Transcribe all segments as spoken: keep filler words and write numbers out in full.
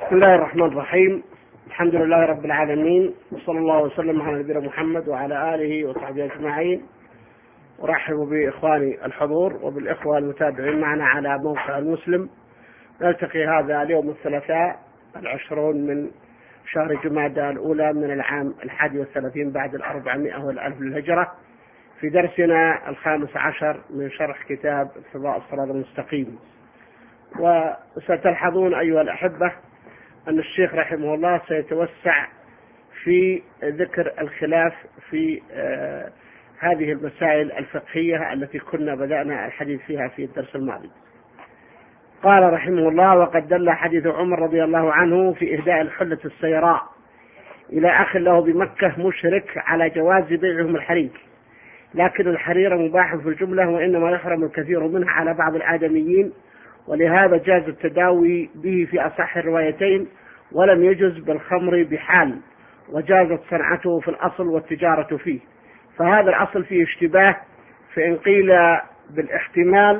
بسم الله الرحمن الرحيم. الحمد لله رب العالمين، وصلى الله وسلم على نبينا محمد وعلى آله وصحبه أجمعين. أرحب بإخواني الحضور وبالإخوة المتابعين معنا على موقع المسلم. نلتقي هذا اليوم الثلاثاء العشرون من شهر جمادى الأولى من العام الحادي والثلاثين بعد الأربعمائة والألف للهجرة، في درسنا الخامس عشر من شرح كتاب اقتضاء الصراط المستقيم. وستلحظون أيها الأحبة أن الشيخ رحمه الله سيتوسع في ذكر الخلاف في آه هذه المسائل الفقهية التي كنا بدأنا الحديث فيها في الدرس الماضي. قال رحمه الله: وقد دل حديث عمر رضي الله عنه في إهداء الحلة السيراء إلى أخ له بمكة مشرك على جواز بيعهم الحرير، لكن الحرير مباح في الجملة، وإنما يحرم الكثير منها على بعض الآدميين، ولهذا جاز التداوي به في أصح الروايتين، ولم يجز بالخمر بحال، وجازت صنعته في الأصل والتجارة فيه. فهذا الأصل فيه اشتباه، فإن قيل بالاحتمال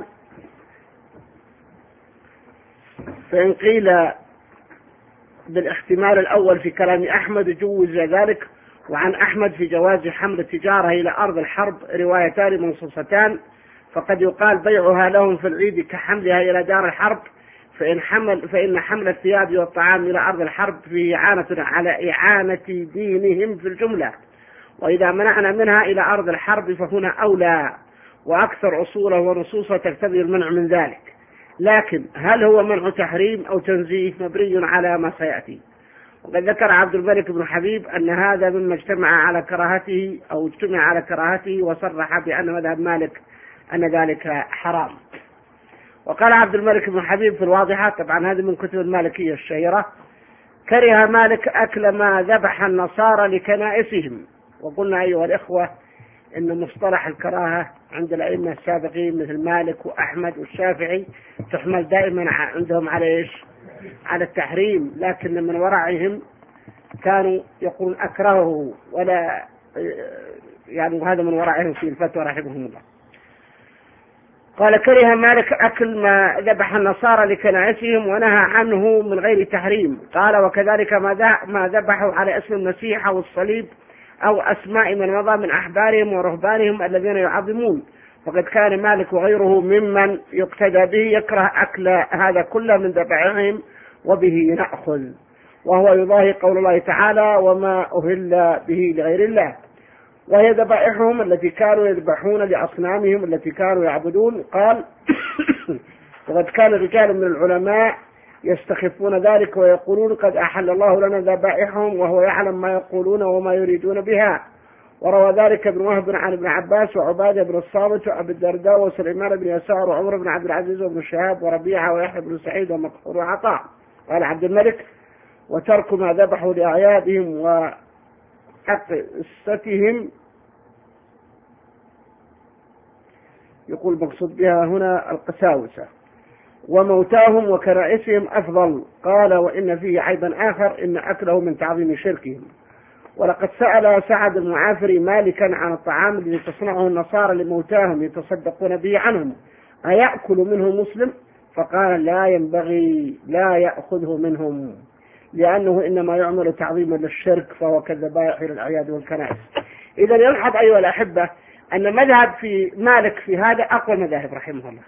فإن قيل بالاحتمال الأول في كلام أحمد جوز ذلك، وعن أحمد في جواز حمل التجارة إلى أرض الحرب روايتان منصوصتان، فقد يقال بيعها لهم في العيد كحملها إلى دار الحرب، فإن حمل فإن حمل الثياب والطعام إلى أرض الحرب فيه إعانة على إعانة دينهم في الجملة، وإذا منعنا منها إلى أرض الحرب فهنا أولى، وأكثر أصوله ونصوصه تقتضي المنع من ذلك. لكن هل هو منع تحريم أو تنزيه مبني على ما سيأتي. وقد ذكر عبد الملك بن حبيب أن هذا مما اجتمع على كراهته أو اجتمع على كراهته، وصرح بأن مذهب مالك أن ذلك حرام. وقال عبد الملك بن حبيب في الواضحة، طبعا هذه من كتب المالكية الشهيرة: كره مالك أكل ما ذبح النصارى لكنائسهم. وقلنا أيها الإخوة إن مصطلح الكراهة عند الأئمة السابقين مثل مالك وأحمد والشافعي تحمل دائما عندهم على إيش؟ على التحريم، لكن من ورعهم كانوا يقولون أكرهه، ولا يعني هذا من ورعهم في الفتوى رحمهم الله. قال: كره مالك أكل ما ذبح النصارى لكنائسهم ونهى عنه من غير تحريم. قال: وكذلك ما ذبحوا على اسم المسيح أو الصليب أو أسماء من مضى من أحبارهم ورهبانهم الذين يعظمون، فقد كان مالك وغيره ممن يقتدى به يكره أكل هذا كله من ذبائحهم، وبه نأخذ، وهو يضاهي قول الله تعالى: وما أهل به لغير الله، وهي ذبائحهم التي كانوا يذبحون لأصنامهم التي كانوا يعبدون. قال: وقد كان رجال من العلماء يستخفون ذلك ويقولون: قد أحل الله لنا ذبائحهم وهو يعلم ما يقولون وما يريدون بها. وروى ذلك ابن وهب عن ابن عباس وعبادة بن الصامت وأبي الدرداء وسليمان بن يسار وعمر بن عبد العزيز وابن شهاب وربيعة ويحيى بن سعيد ومكحول وعطاء. قال عبد الملك: وترك ما ذبحوا لأعيادهم وأقستهم، يقول مقصود بها هنا القساوسة، وموتاهم وكنائسهم أفضل. قال: وإن فيه عيبا آخر، إن أكله من تعظيم شركهم. ولقد سأل سعد المعافري مالكا عن الطعام الذي تصنعه النصارى لموتاهم يتصدقون به عنهم، أيأكل منه مسلم؟ فقال: لا ينبغي، لا يأخذه منهم، لأنه إنما يعمل تعظيما للشرك، فهو كالذبائح للأعياد والكنائس. إذا يلحظ أيها الأحبة أن مذهب في مالك في هذا أقوى المذاهب رحمه الله،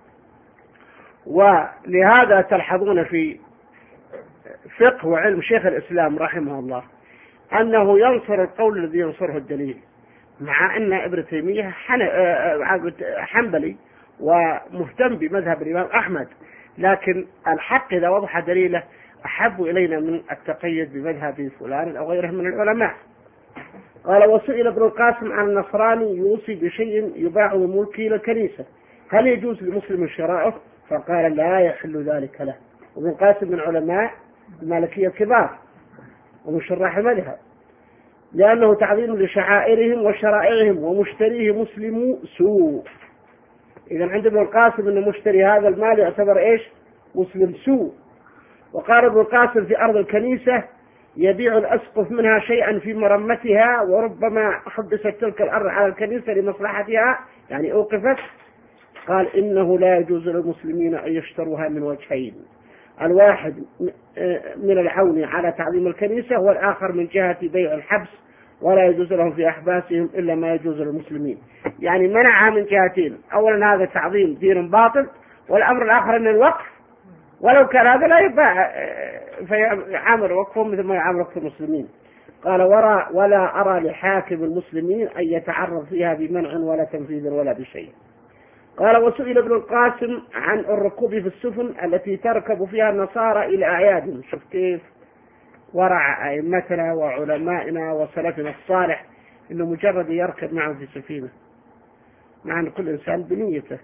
ولهذا تلحظون في فقه وعلم شيخ الإسلام رحمه الله أنه ينصر القول الذي ينصره الدليل، مع أن ابن تيمية حنبلي ومهتم بمذهب الإمام أحمد، لكن الحق إذا وضح دليله أحب إلينا من التقيد بمذهب فلان أو غيره من العلماء. قال: وسئل ابن القاسم عن النصراني يوصي بشيء يباع بملكه للكنيسة، هل يجوز لمسلم شراؤه؟ فقال: لا يحل ذلك له. وابن القاسم من علماء المالكية الكبار ومن شراح المذهب، لأنه تعظيم لشعائرهم وشرائعهم، ومشتريه مسلم سوء. إذا عند ابن القاسم أن مشتري هذا المال يعتبر إيش؟ مسلم سوء. وقال ابن القاسم: في أرض الكنيسة يبيع الأسقف منها شيئا في مرمتها، وربما حبست تلك الأرض على الكنيسة لمصلحتها، يعني أوقفت. قال: إنه لا يجوز للمسلمين أن يشتروها من وجهين: الواحد من العون على تعظيم الكنيسة، والآخر من جهة بيع الحبس، ولا يجوز لهم في أحباسهم إلا ما يجوز للمسلمين. يعني منعها من جهتين، أولا هذا تعظيم دين باطل، والأمر الآخر أن الوقف ولو كان هذا لا يباع فيعامل وقفهم مثل ما يعامل وقف المسلمين. قال ورا ولا أرى لحاكم المسلمين أن يتعرض فيها بمنع ولا تنفيذ ولا بشيء. قال وسئل ابن القاسم عن الركوب في السفن التي تركب فيها النصارى إلى أعيادهم. شوف كيف ورع أئمتنا وعلمائنا وسلفنا الصالح إنه مجرد يركب معه في سفينة، مع أن كل إنسان بنيته.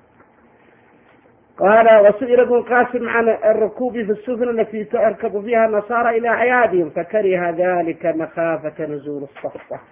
قال وسئل ابن القاسم عن الركوب في السفن التي تركب فيها النصارى إلى أعيادهم فكره ذلك مخافة نزول السخطة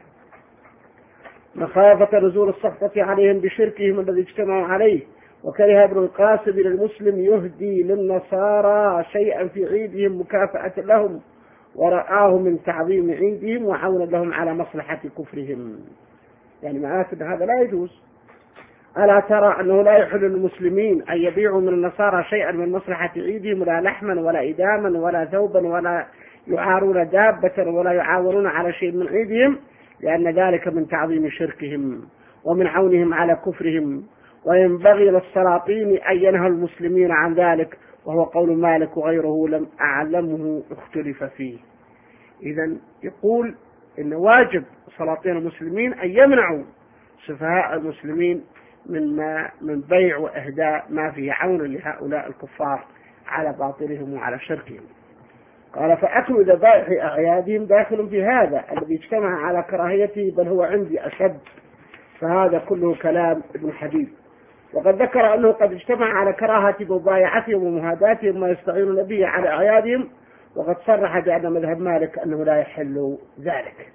مخافة نزول السخطة عليهم بشركهم الذي اجتمعوا عليه. وكره ابن القاسم للمسلم يهدي للنصارى شيئا في عيدهم مكافأة لهم، ورآه من تعظيم عيدهم وعونا لهم على مصلحة كفرهم. يعني معناته هذا لا يجوز. ألا ترى أنه لا يحل للمسلمين أن يبيعوا من النصارى شيئا من مصلحة عيدهم، لا لحما ولا إداما ولا ثوبا ولا يعارون دابة ولا يعاونون على شيء من عيدهم، لأن ذلك من تعظيم شركهم ومن عونهم على كفرهم. وينبغي للسلاطين أن ينهى المسلمين عن ذلك، وهو قول مالك وغيره لم أعلمه اختلف فيه. إذا يقول إن واجب سلاطين المسلمين أن يمنعوا سفهاء المسلمين من ما من بيع وإهداء ما فيه عون لهؤلاء الكفار على باطلهم وعلى شركهم. قال فأكل ذبائح أعيادهم داخل في هذا الذي اجتمع على كراهيته، بل هو عندي أشد. فهذا كله كلام ابن حبيب. وقد ذكر أنه قد اجتمع على كراهة مبايعتهم ومهاداتهم ما يستعينون به على أعيادهم، وقد صرح بأن مذهب مالك أنه لا يحل ذلك.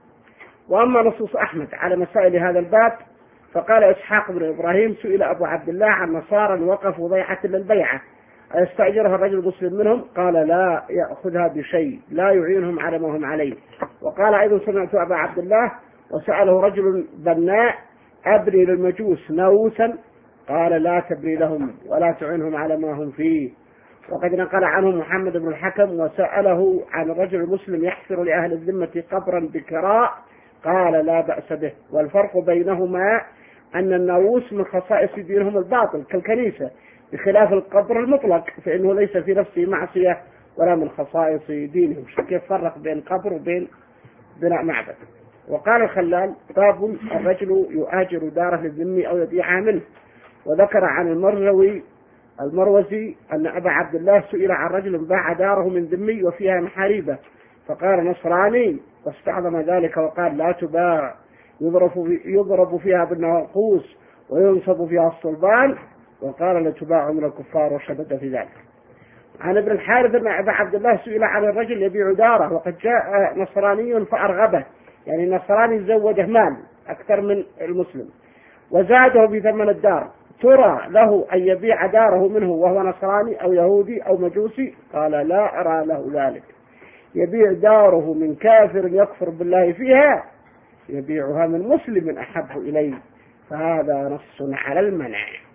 وأما نصوص أحمد على مسائل هذا الباب فقال إسحاق بن إبراهيم سئل أبو عبد الله عن نصارى وقفوا ضيعة للبيعة أيستأجرها الرجل المسلم منهم؟ قال لا يأخذها بشيء، لا يعينهم على ما هم عليه. وقال أيضا سمعت أبا عبد الله وسأله رجل بناء أبري للمجوس ناوسا، قال لا تبري لهم ولا تعينهم على ما هم فيه. وقد نقل عنه محمد بن الحكم وسأله عن الرجل المسلم يحفر لأهل الذمة قبرا بكراء، قال لا بأس به. والفرق بينهما أن الناووس من خصائص دينهم الباطل كالكنيسة، بخلاف القبر المطلق فإنه ليس في نفسه معصية ولا من خصائص دينهم. كيف فرق بين قبر وبين بناء معبد؟ وقال الخلال باب الرجل يؤاجر داره للذمي أو يبيعها منه. وذكر عن المروي المروزي أن أبا عبد الله سئل عن رجل باع داره من ذمي وفيها محاريبة، فقال نصراني، واستعظم ذلك وقال لا تباع، يضرب فيها بالناقوس وينصب فيها الصلبان، وقال لا تباع من الكفار، وشدد في ذلك. عن ابن الحارث أن أبا عبد الله سئل عن الرجل يبيع داره وقد جاء نصراني فأرغبه، يعني النصراني زوده مال أكثر من المسلم وزاده بثمن الدار، ترى له أن يبيع داره منه وهو نصراني أو يهودي أو مجوسي؟ قال لا أرى له ذلك. يبيع داره من كافر يكفر بالله فيها، يبيعها من مسلم أحب إليه، فهذا نص على المنع.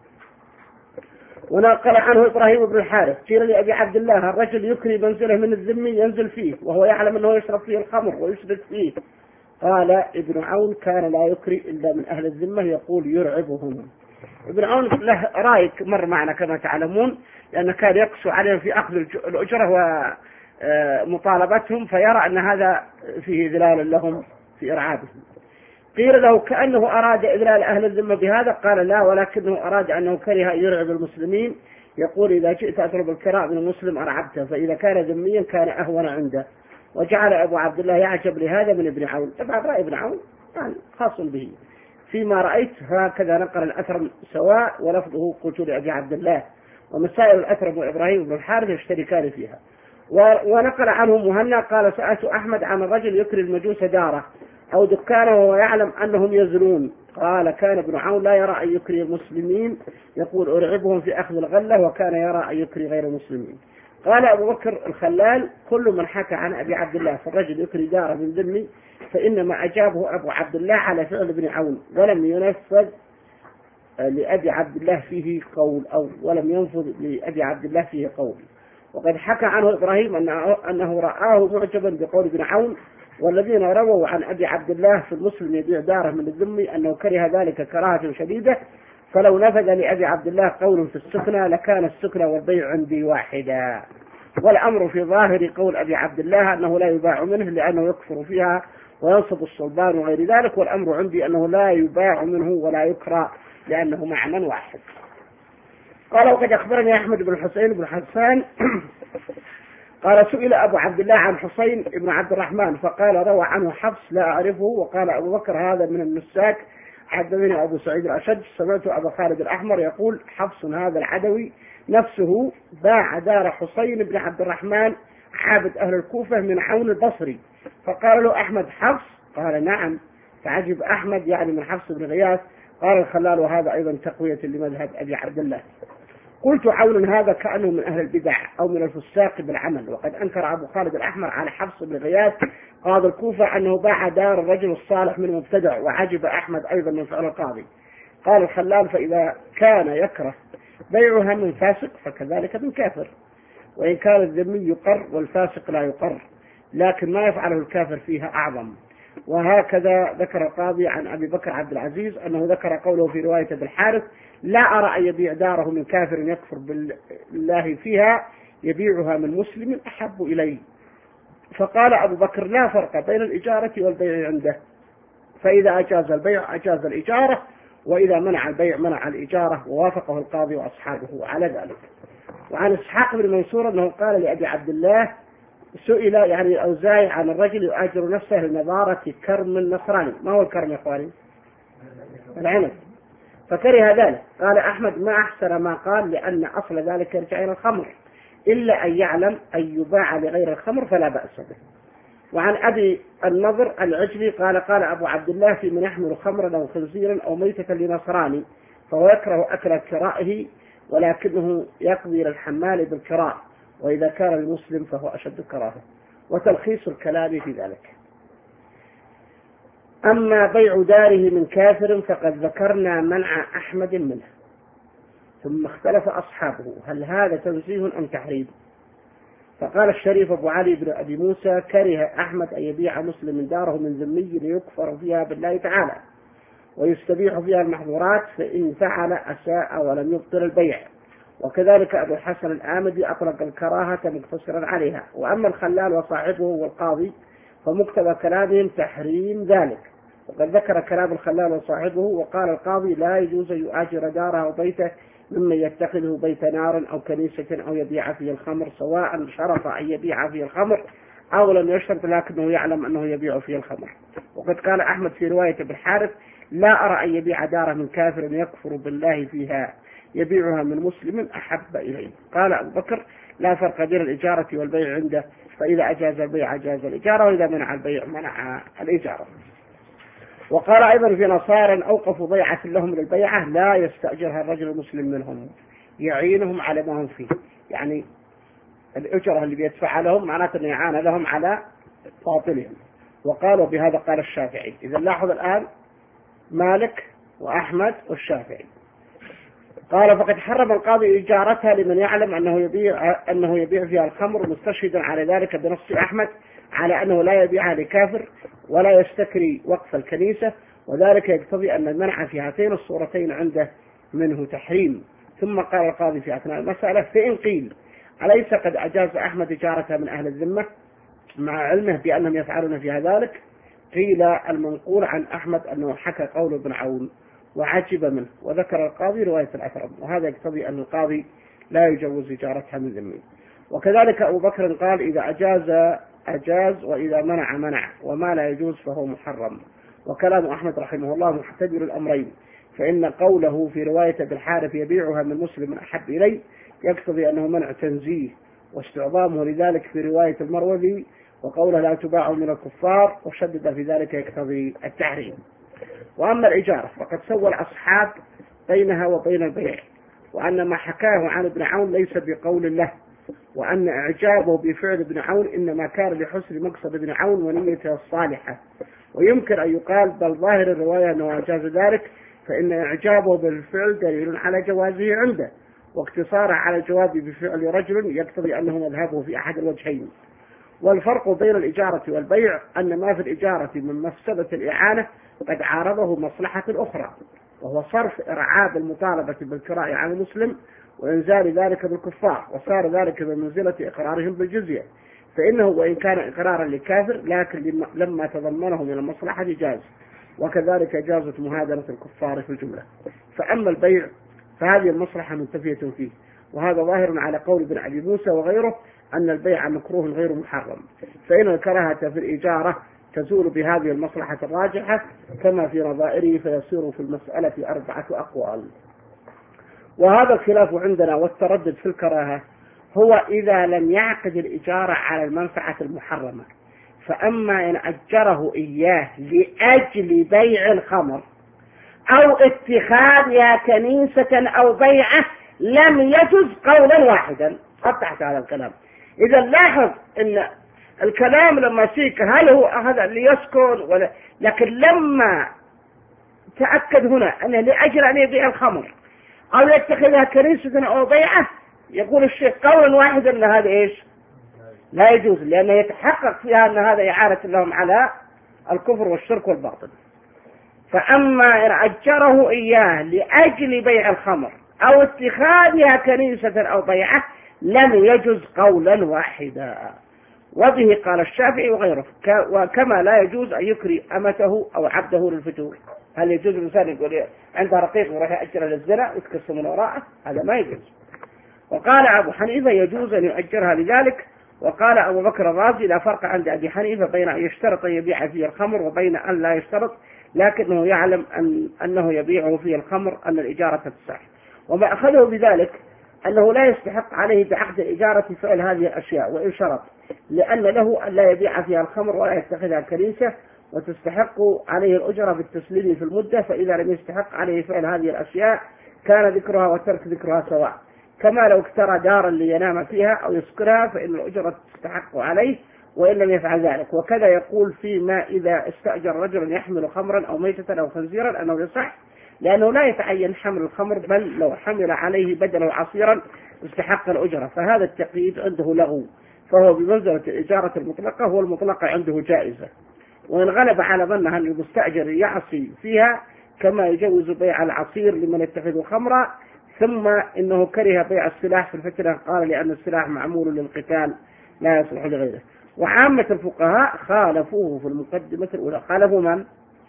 ونقل عنه إبراهيم بن الحارث قيل لأبي عبد الله الرجل يكري منزله من الذمي ينزل فيه وهو يعلم أنه يشرب فيه الخمر ويشرب فيه. قال ابن عون كان لا يكري إلا من أهل الذمة، يقول يرعبهم. ابن عون له رأي مر معنا كما تعلمون، لأنه كان يقسو عليهم في أخذ الأجرة ومطالبتهم، فيرى أن هذا فيه ذلال لهم في إرعابهم. قيل له كأنه أراد إذلال أهل الذمة بهذا، قال لا، ولكنه أراد أنه كره يرعب المسلمين، يقول إذا جئت أطلب الكراء من المسلم أرعبته، فإذا كان ذميا كان أهون عنده. وجعل أبو عبد الله يعجب لهذا من ابن عون. طبعا رأي ابن عون يعني خاص به. فيما رأيت هكذا نقل الأثر سواء ولفظه قلت لأبي عبد الله، ومسائل الأثر وإبراهيم بن الحارث يشتركان فيها. ونقل عنه مهنا قال سألت أحمد عن الرجل يكري المجوس داره أو دكانه وهو يعلم أنهم يزنون، قال كان ابن عون لا يرى أن يكري المسلمين، يقول أرعبهم في أخذ الغلة، وكان يرى أن يكري غير المسلمين. قال أبو بكر الخلال كل من حكى عن أبي عبد الله فالرجل يكري داره من ذمي فإنما أجابه أبو عبد الله على فعل ابن عون، ولم ينفذ لأبي عبد الله فيه قول، أو ولم ينفذ لأبي عبد الله فيه قول. وقد حكى عنه إبراهيم أنه, أنه رآه معجبا بقول ابن عون. والذين رووا عن أبي عبد الله في المسلم يبيع داره من الذمي أنه كره ذلك كراهة شديدة، فلو نفذ لأبي عبد الله قول في السكنى لكان السكنى والبيع عندي واحدا. والأمر في ظاهر قول أبي عبد الله أنه لا يباع منه لأنه يكفر فيها وينصب الصلبان وغير ذلك، والأمر عندي أنه لا يباع منه ولا يكرى لأنه معنى واحد. قال وقد أخبرني أحمد بن الحسين بن حسان قال سئل أبو عبد الله عن حسين بن عبد الرحمن فقال روى عنه حفص لا أعرفه. وقال أبو بكر هذا من النساك حدثني أبو سعيد الأشج سمعت أبا خالد الأحمر يقول حفص هذا العدوي نفسه باع دار حسين بن عبد الرحمن عابد أهل الكوفة من عون البصري. فقال له أحمد حفص؟ قال نعم. فعجب أحمد يعني من حفص بن غياث. قال الخلال وهذا أيضا تقوية لمذهب أبي عبد الله. قلت عون هذا كأنه من أهل البدع أو من الفساق بالعمل. وقد أنكر أبو خالد الأحمر على حفص بن غياث قاضي الكوفة أنه باع دار الرجل الصالح من مبتدع. وعجب أحمد أيضا من فعل القاضي. قال الخلال فإذا كان يكره بيعها من فاسق فكذلك من كافر، وإن كان الذمي يقر والفاسق لا يقر، لكن ما يفعله الكافر فيها أعظم. وهكذا ذكر القاضي عن أبي بكر عبد العزيز أنه ذكر قوله في رواية ابن الحارث لا أرى أن يبيع داره من كافر يكفر بالله فيها يبيعها من مسلم أحب إليه. فقال أبو بكر لا فرق بين الإجارة والبيع عنده، فإذا أجاز البيع أجاز الإجارة، وإذا منع البيع منع الإجارة، ووافقه القاضي وأصحابه على ذلك. وعن إسحاق بن منصور أنه قال لأبي عبد الله سئل يعني الأوزاعي عن الرجل يؤجر نفسه لنظارة كرم النصراني. ما هو الكرم يا إخواني؟ العنب. فكره ذلك. قال أحمد ما أحسن ما قال لأن أصل ذلك يرجع إلى الخمر، إلا أن يعلم أن يباع لغير الخمر فلا بأس به. وعن أبي النضر العجلي قال قال أبو عبد الله في من يحمل خمرا أو خنزيرا أو ميتة لنصراني فهو يكره أكل كرائه، ولكنه يقضي للحمال بالكراء، وإذا كان المسلم فهو أشد كراهه. وتلخيص الكلام في ذلك. أما بيع داره من كافر فقد ذكرنا منع أحمد منه، ثم اختلف أصحابه هل هذا تنزيه أم تحريم. فقال الشريف أبو علي بن أبي موسى كره أحمد أن يبيع مسلم داره من ذمي ليكفر فيها بالله تعالى ويستبيح فيها المحظورات، فإن فعل أساء ولم يبطل البيع. وكذلك أبو الحسن الآمدي أطلق الكراهة مقتصرا عليها. وأما الخلال وصاحبه والقاضي فمقتضى كلامهم تحريم ذلك. وقد ذكر كلام الخلال وصاحبه وقال القاضي لا يجوز أن يؤاجر داره أو بيته ممن يتخذه بيت نار أو كنيسة أو يبيع فيه الخمر، سواء شرط أن يبيع فيه الخمر أو لم يشترط لكنه يعلم أنه يبيع فيه الخمر. وقد قال أحمد في رواية ابن الحارث لا أرى أن يبيع داره من كافر يكفر بالله فيها يبيعها من مسلم أحب إليه. قال أبو بكر لا فرق بين الإجارة والبيع عنده، فإذا أجاز البيع أجاز الإجارة، وإذا منع البيع منع الإجارة. وقال أيضا في نصارى أوقفوا بيعة لهم للبيعة لا يستأجرها الرجل المسلم منهم يعينهم على ما هم فيه، يعني الأجرة اللي بيدفع لهم معناته أنه يعان لهم على باطلهم. وقالوا بهذا قال الشافعي. إذا لاحظ الآن مالك وأحمد والشافعي. قال فقد حرم القاضي إجارتها لمن يعلم أنه يبيع أنه يبيع فيها الخمر، مستشهدا على ذلك بنص أحمد على أنه لا يبيعها لكافر ولا يستكري وقف الكنيسة، وذلك يقتضي أن المنع في هاتين الصورتين عنده منه تحريم. ثم قال القاضي في أثناء المسألة فإن قيل أليس قد أجاز أحمد إجارتها من أهل الذمة مع علمه بأنهم يفعلون فيها ذلك؟ قيل المنقول عن أحمد أنه حكى قول ابن عون وعجب منه، وذكر القاضي رواية الأثرم، وهذا يقتضي أن القاضي لا يجوز إجارتها من ذمه. وكذلك أبو بكر قال إذا أجاز أجاز وإذا منع منع، وما لا يجوز فهو محرم. وكلام أحمد رحمه الله محتمل الأمرين، فإن قوله في رواية ابن الحارث يبيعها من مسلم أحب إليه يقتضي أنه منع تنزيه، واستعظامه لذلك في رواية المروذي وقوله لا تباع من الكفار وشدد في ذلك يقتضي التحريم. وأما الإجارة فقد سوى الأصحاب بينها وبين البيع، وأن ما حكاه عن ابن عون ليس بقول الله، وأن إعجابه بفعل ابن عون إنما كان لحسن مقصد ابن عون ونيته الصالحة. ويمكن أن يقال بل ظاهر الرواية أنه أجاز ذلك، فإن إعجابه بالفعل دليل على جوازه عنده، واقتصاره على الجواب بفعل رجل يقتضي أنه مذهبه في أحد الوجهين. والفرق بين الإجارة والبيع أن ما في الإجارة من مفسدة الإعانة قد عارضه مصلحة أخرى، وهو صرف إرعاب المطالبة بالكراء عن المسلم وإنزال ذلك بالكفار، وصار ذلك بمنزلة إقرارهم بالجزية، فإنه وإن كان إقرارا لكافر لكن لما تضمنه من المصلحة جاز، وكذلك جازت مهادنة الكفار في الجملة. فأما البيع فهذه المصلحة منتفية فيه، وهذا ظاهر على قول ابن أبي موسى وغيره أن البيع مكروه غير محرم، فإن الكراهة في الإجارة تزول بهذه المصلحة الراجحة كما في نظائره، فيصير في المسألة أربعة أقوال. وهذا الخلاف عندنا والتردد في الكراهة هو إذا لم يعقد الإجارة على المنفعة المحرمة. فأما إن أجره إياه لأجل بيع الخمر أو اتخاذها كنيسة أو بيعه لم يجز قولا واحدا. قطعت هذا الكلام. إذا لاحظ أن الكلام لما سيك هل هو هذا ليسكن ولا، لكن لما تأكد هنا أنه لأجل أن يبيع الخمر أو يتخذها كنيسة أو بيعه يقول الشيخ قولا واحدا أن هذا إيش لا يجوز، لأنه يتحقق فيها أن هذا إعانة لهم على الكفر والشرك والباطل. فأما إن أجره إياه لأجل بيع الخمر أو اتخاذها كنيسة أو بيعه لم يجوز قولا واحدا. وبه قال الشافعي وغيره، وكما لا يجوز أن يكري أمته أو عبده للفتور. هل يجوز الإنسان يقول عنده رقيق وراح يأجره للزنا ويتكسر من وراءه؟ هذا ما يجوز. وقال أبو حنيفة يجوز أن يؤجرها لذلك. وقال أبو بكر الرازي لا فرق عند أبي حنيفة بين أن يشترط أن يبيع فيه الخمر وبين أن لا يشترط، لكنه يعلم أن أنه يبيعه فيه الخمر أن الإجارة تصح. وما أخذه بذلك أنه لا يستحق عليه بعقد الإجارة فعل هذه الأشياء وإن شرط، لأن له أن لا يبيع فيها الخمر ولا يتخذها كنيسة، وتستحق عليه الأجرة بالتسليم في المدة. فإذا لم يستحق عليه فعل هذه الأشياء كان ذكرها وترك ذكرها سواء، كما لو اكترى دارا لينام فيها أو يسكرها فإن الأجرة تستحق عليه وإن لم يفعل ذلك. وكذا يقول فيما إذا استأجر رجلا يحمل خمرا أو ميتة أو خنزيرا أنه يصح، لأنه لا يتعين حمل الخمر، بل لو حمل عليه بدلا عصيرا استحق الأجرة. فهذا التقييد عنده لغو، فهو بمنزلة الإجارة المطلقة، هو المطلقة عنده جائزة. وإن غلب على ظنها أن المستأجر يعصي فيها كما يجوز بيع العصير لمن يتخذ خمرا، ثم إنه كره بيع السلاح في الفتنة قال لأن السلاح معمول للقتال لا يصلح لغيره. وعامة الفقهاء خالفوه في المقدمة الأولى، خالفوا من؟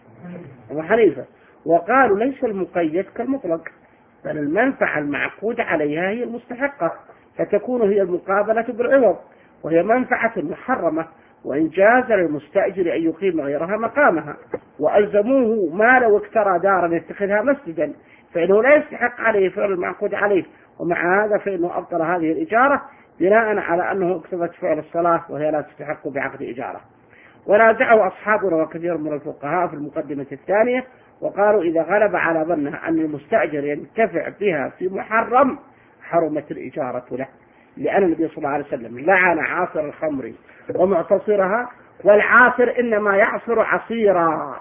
أبو حنيفة، وقالوا ليس المقيد كالمطلق، بل المنفعة المعقود عليها هي المستحقة، فتكون هي المقابلة بالعوض، وهي منفعة محرمة، وإن جاز للمستأجر أن يقيم غيرها مقامها. وألزموه ما لو اكترى دارا يتخذها مسجدا فإنه لا يستحق عليه فعل المعقود عليه، ومع هذا فإنه أبطل هذه الإجارة بناء على أنه اكتفت فعل الصلاة وهي لا تستحق بعقد إجارة. ونازعه أصحابنا وكثير من الفقهاء في المقدمة الثانية، وقالوا إذا غلب على ظنها أن المستأجر ينتفع بها في محرم حرمت الإجارة له، لأن النبي صلى الله عليه وسلم لعن عاصر الخمر ومعتصرها، والعاصر إنما يعصر عصيرا،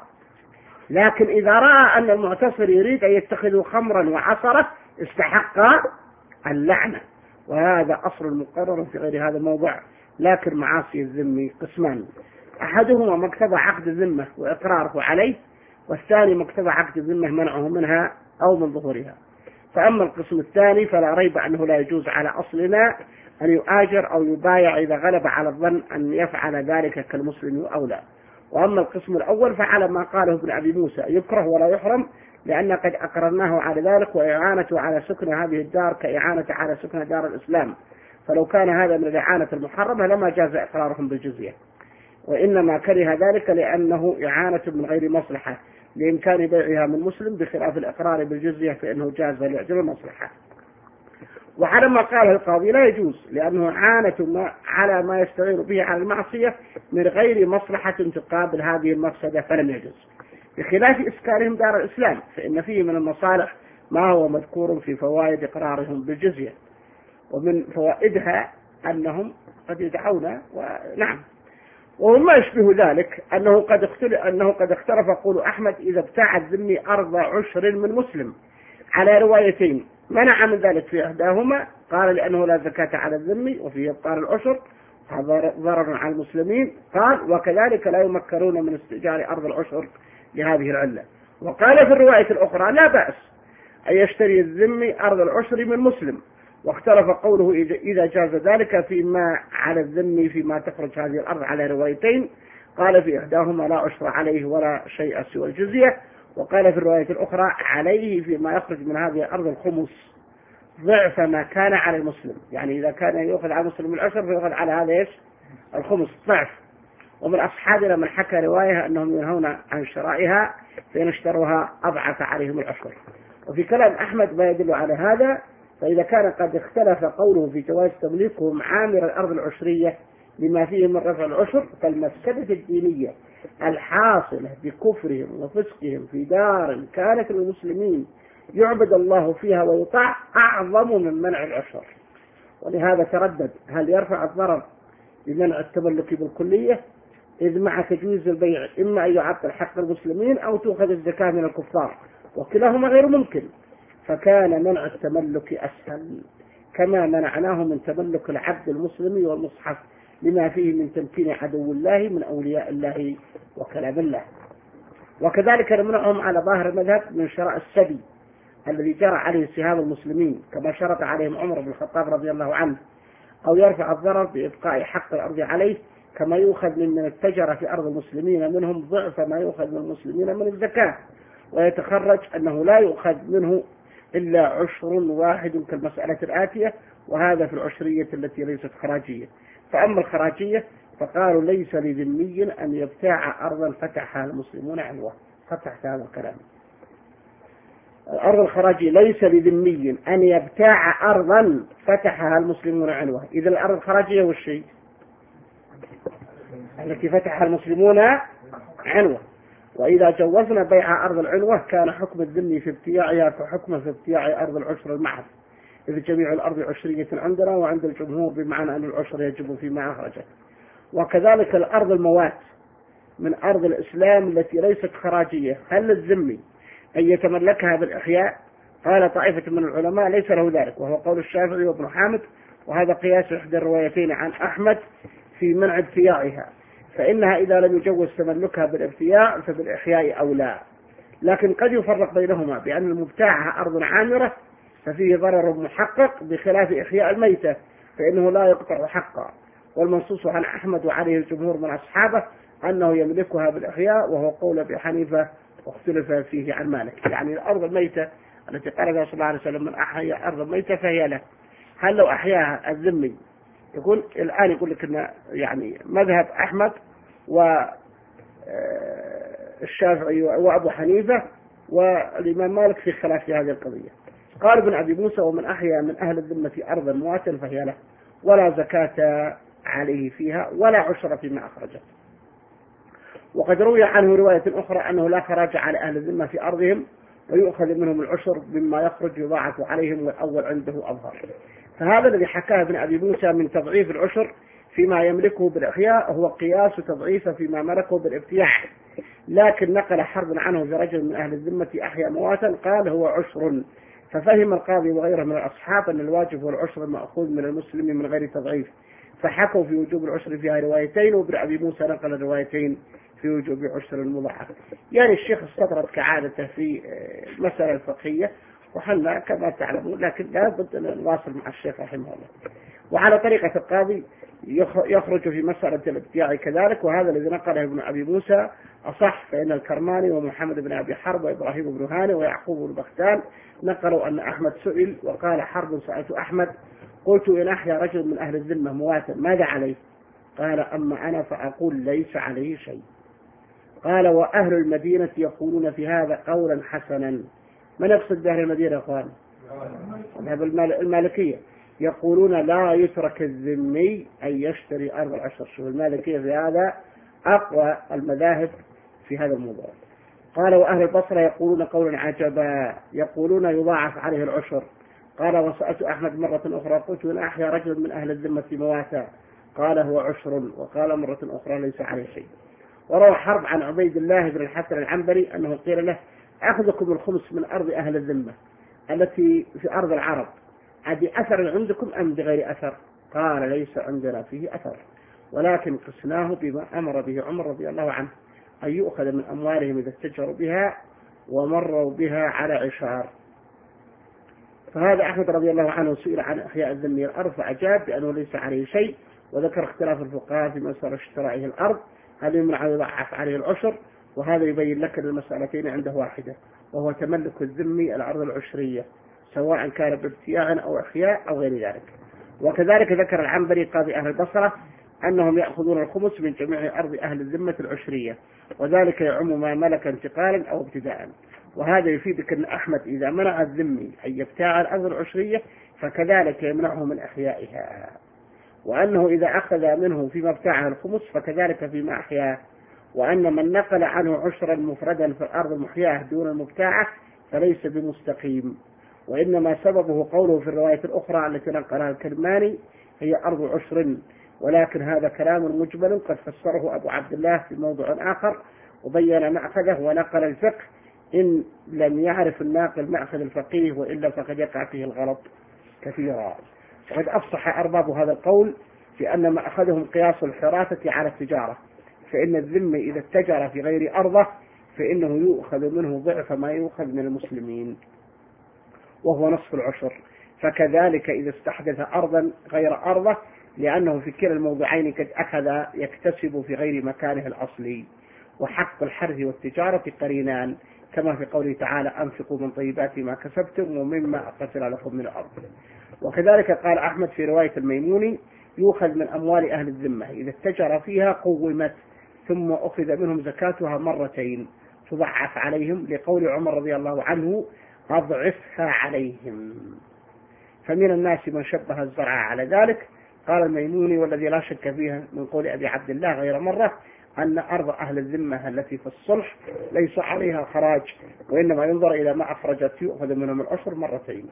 لكن إذا رأى أن المعتصر يريد أن يتخذ خمرا وعصره استحق اللعنة. وهذا أصل مقرر في غير هذا الموضوع. لكن معاصي الذمي قسمان، أحدهما مقتضى عقد الذمة وإقراره عليه، والثاني مقتضى عقد الذمة منعه منها أو من ظهورها. فأما القسم الثاني فلا ريب أنه لا يجوز على أصلنا أن يؤاجر أو يبايع إذا غلب على الظن أن يفعل ذلك كالمسلم أو لا. وأما القسم الأول فعلى ما قاله ابن أبي موسى يكره ولا يحرم، لأن قد أقررناه على ذلك، وإعانته على سكن هذه الدار كإعانة على سكن دار الإسلام، فلو كان هذا من الإعانة المحرمة لما جاز إقرارهم بالجزية، وإنما كره ذلك لأنه إعانة من غير مصلحة لإمكان بيعها من مسلم، بخلاف الإقرار بالجزية فإنه جاز لأجل المصلحة. وعلى ما قاله القاضي لا يجوز، لأنه عانة على ما يستعين به على المعصية من غير مصلحة تقابل هذه المفسدة فلم يجوز، بخلاف إسكانهم دار الإسلام فإن فيه من المصالح ما هو مذكور في فوائد إقرارهم بالجزية، ومن فوائدها أنهم قد يدعون ونعم. وما يشبه ذلك أنه قد اختلف أنه قد اختلف قول أحمد إذا ابتاع الذمي أرض عشر من مسلم على روايتين، منع من ذلك في إحداهما، قال لأنه لا زكاة على الذمي وفيه إبطال العشر، هذا ضرر على المسلمين. قال وكذلك لا يمكنون من استئجار أرض العشر لهذه العلة. وقال في الرواية الأخرى لا بأس أن يشتري الذمي أرض العشر من مسلم، واختلف قوله إذا جاز ذلك فيما على الذمي فيما تخرج هذه الأرض على روايتين، قال في إحداهما لا عشر عليه ولا شيء سوى الجزية، وقال في الرواية الأخرى عليه فيما يخرج من هذه الأرض الخمس ضعف ما كان على المسلم، يعني إذا كان يأخذ على المسلم العشر فيأخذ على هذا إيش الخمس ضعف. ومن أصحابنا من حكى رواية أنهم ينهون عن شرائها فإن اشتروها أضعف عليهم العشر. وفي كلام أحمد ما يدل على هذا، فإذا كان قد اختلف قوله في جواز تمليكهم عامر الأرض العشرية لما فيه من رفع العشر، فالمفسدة الدينية الحاصلة بكفرهم وفسقهم في دار كانت للمسلمين يعبد الله فيها ويطاع أعظم من منع العشر. ولهذا تردد هل يرفع الضرر بمنع التملك بالكلية، إذ مع تجويز البيع إما أن يعطل حق المسلمين أو تؤخذ الزكاة من الكفار، وكلاهما غير ممكن، فكان منع التملك أسهل، كما منعناه من تملك العبد المسلم والمصحف لما فيه من تمكين عدو الله من أولياء الله وكلام الله. وكذلك نمنعهم على ظاهر المذهب من شراء السبي الذي جرى عليه سهام المسلمين كما شرط عليهم عمر بن الخطاب رضي الله عنه، أو يرفع الضرر بإبقاء حق الأرض عليه كما يؤخذ من من التجرة في أرض المسلمين منهم ضعف ما يؤخذ من المسلمين من الزكاة، ويتخرج أنه لا يؤخذ منه إلا عشر واحد كالمسألة الآتية، وهذا في العشرية التي ليست خراجية. فأما الخراجية فقالوا ليس لذمي أن يبتاع أرضا فتحها المسلمون عنوة. فتحت هذا الكلام، الأرض الخراجية ليس لذمي أن يبتاع أرضا فتحها المسلمون عنوة. إذا الأرض الخراجية والشيء التي فتحها المسلمون عنوة، وإذا جوزنا بيع أرض العنوة كان حكم الذمي في ابتياعها كحكم في ابتياع أرض العشر المحض، إذ جميع الأرض عشرية عندنا وعند الجمهور، بمعنى أن العشر يجب فيما أخرجه. وكذلك الأرض الموات من أرض الإسلام التي ليست خراجية، هل الذمي أن يتملكها بالإحياء؟ قال طائفة من العلماء ليس له ذلك، وهو قول الشافعي وابن حامد، وهذا قياس إحدى الروايتين عن أحمد في منع ابتياعها، فإنها إذا لم يجوز تملكها بالابتياع فبالإحياء أولى. لكن قد يفرق بينهما بأن المبتاعها أرض عامرة ففيه ضرر محقق، بخلاف إحياء الميتة فإنه لا يقطع حقا. والمنصوص عن أحمد وعليه الجمهور من أصحابه أنه يملكها بالإحياء، وهو قول أبي حنيفة واختلف فيه عن مالك. يعني الأرض الميتة التي قال صلى الله عليه وسلم من أحيا أرض ميتة فهي له، هل لو أحياها الذمي يقول الآن يقول لك إن يعني مذهب أحمد والشافعي وأبو حنيفة والإمام مالك في خلاف في هذه القضية. قال ابن أبي موسى ومن أحيا من أهل الذمة أرضا مواتا فهي له، ولا زكاة عليه فيها ولا عشر فيما أخرجه. وقد روي عنه رواية أخرى أنه لا خراج على أهل الذمة في أرضهم ويؤخذ منهم العشر مما يخرج يضاعف عليهم، والأول عنده أظهر. فهذا الذي حكاه ابن أبي موسى من تضعيف العشر فيما يملكه بالإحياء هو قياس تضعيفه فيما ملكه بالابتياع، لكن نقل حرب عنه برجل من أهل الذمة أحيا مواتا قال هو عشر، ففهم القاضي وغيره من الأصحاب أن الواجب هو العشر المأخوذ من المسلم من غير تضعيف، فحكوا في وجوب العشر فيها روايتين، وابن أبي موسى نقل الروايتين في وجوب عشر المضاعف. يعني الشيخ استطرد كعادته في المسألة الفقهية وحنا كما تعلمون، لكن لا بد أن نواصل مع الشيخ رحمه الله. وعلى طريقة القاضي يخرج في مسألة الابتياع كذلك، وهذا الذي نقله ابن أبي موسى أصح، فإن الكرماني ومحمد بن أبي حرب وإبراهيم بن هاني ويعقوب بن بختان نقلوا أن أحمد سئل وقال حرب سألت أحمد قلت إن أحيا رجل من أهل الذمة مواتا ماذا عليه؟ قال أما أنا فأقول ليس عليه شيء. قال وأهل المدينة يقولون في هذا قولا حسنا. من يقصد بأهل المدينة يا أخوان؟ المالكية يقولون لا يترك الذمي أن يشتري أرض العشر. شوف المالكية في هذا أقوى المذاهب في هذا الموضوع. قال وأهل البصرة يقولون قولا عجبا، يقولون يضاعف عليه العشر. قال وسألت أحمد مرة أخرى قلت إن أحيا رجل من أهل الذمة مواتا قال هو عشر، وقال مرة أخرى ليس عليه شيء. وروى حرب عن عبيد الله بن الحسن العنبري أنه قيل له أخذكم الخمس من أرض أهل الذمة، التي في أرض العرب بأثر عندكم أم بغير أثر؟ قال ليس عندنا فيه أثر، ولكن قسناه بما أمر به عمر رضي الله عنه، أن يؤخذ من أموالهم إذا استجروا بها ومروا بها على عشار. فهذا أحمد رضي الله عنه سئل عن إحياء الذمي الأرض فأجاب بأنه ليس عليه شيء، وذكر اختلاف الفقهاء في مسألة اشترائه الأرض، هل يمنع أن يضعف عليه العشر؟ وهذا يبين لك المسألتين عنده واحدة، وهو تملك الذمي الأرض العشرية سواء كان بابتياع أو إحياء أو غير ذلك. وكذلك ذكر العنبري قاضي أهل البصرة أنهم يأخذون الخمس من جميع أرض أهل الذمة العشرية، وذلك يعم ما ملك انتقالا أو ابتداء. وهذا يفيدك أن أحمد إذا منع الذمي أن يبتاع الأرض العشرية فكذلك يمنعه من إحيائها، وأنه إذا أخذ منه فيما ابتاعه الخمس فكذلك فيما أحياه، وأن من نقل عنه عشرا مفردا في الأرض المحياه دون المبتاعة فليس بمستقيم، وإنما سببه قوله في الرواية الأخرى التي نقلها الكرماني هي أرض عشر، ولكن هذا كلام مجمل قد فسره أبو عبد الله في موضوع آخر وبين مأخذه ونقل الفقه إن لم يعرف الناقل مأخذ الفقيه، وإلا فقد يقع فيه الغلط كثيرا. وقد أفصح أرباب هذا القول في أن مأخذهم قياس الحراثة على التجارة، فإن الذمي إذا اتجر في غير أرضه فإنه يؤخذ منه ضعف ما يؤخذ من المسلمين وهو نصف العشر، فكذلك إذا استحدث أرضا غير أرضه، لأنه في كلا الموضعين قد أخذ يكتسب في غير مكانه الأصلي. وحق الحرث والتجارة قرينان، كما في قوله تعالى أنفقوا من طيبات ما كسبتم ومما أخرجنا لكم من الأرض. وكذلك قال أحمد في رواية الميموني يؤخذ من أموال أهل الذمة إذا اتجر فيها قومت ثم أخذ منهم زكاتها مرتين تضعف عليهم، لقول عمر رضي الله عنه أضعفها عليهم. فمن الناس من شبه الزرع على ذلك. قال الميموني والذي لا شك فيه من قول أبي عبد الله غير مرة أن أرض أهل الذمة التي في الصلح ليس عليها خراج، وإنما ينظر إلى ما أخرجت يؤخذ منهم العشر مرتين.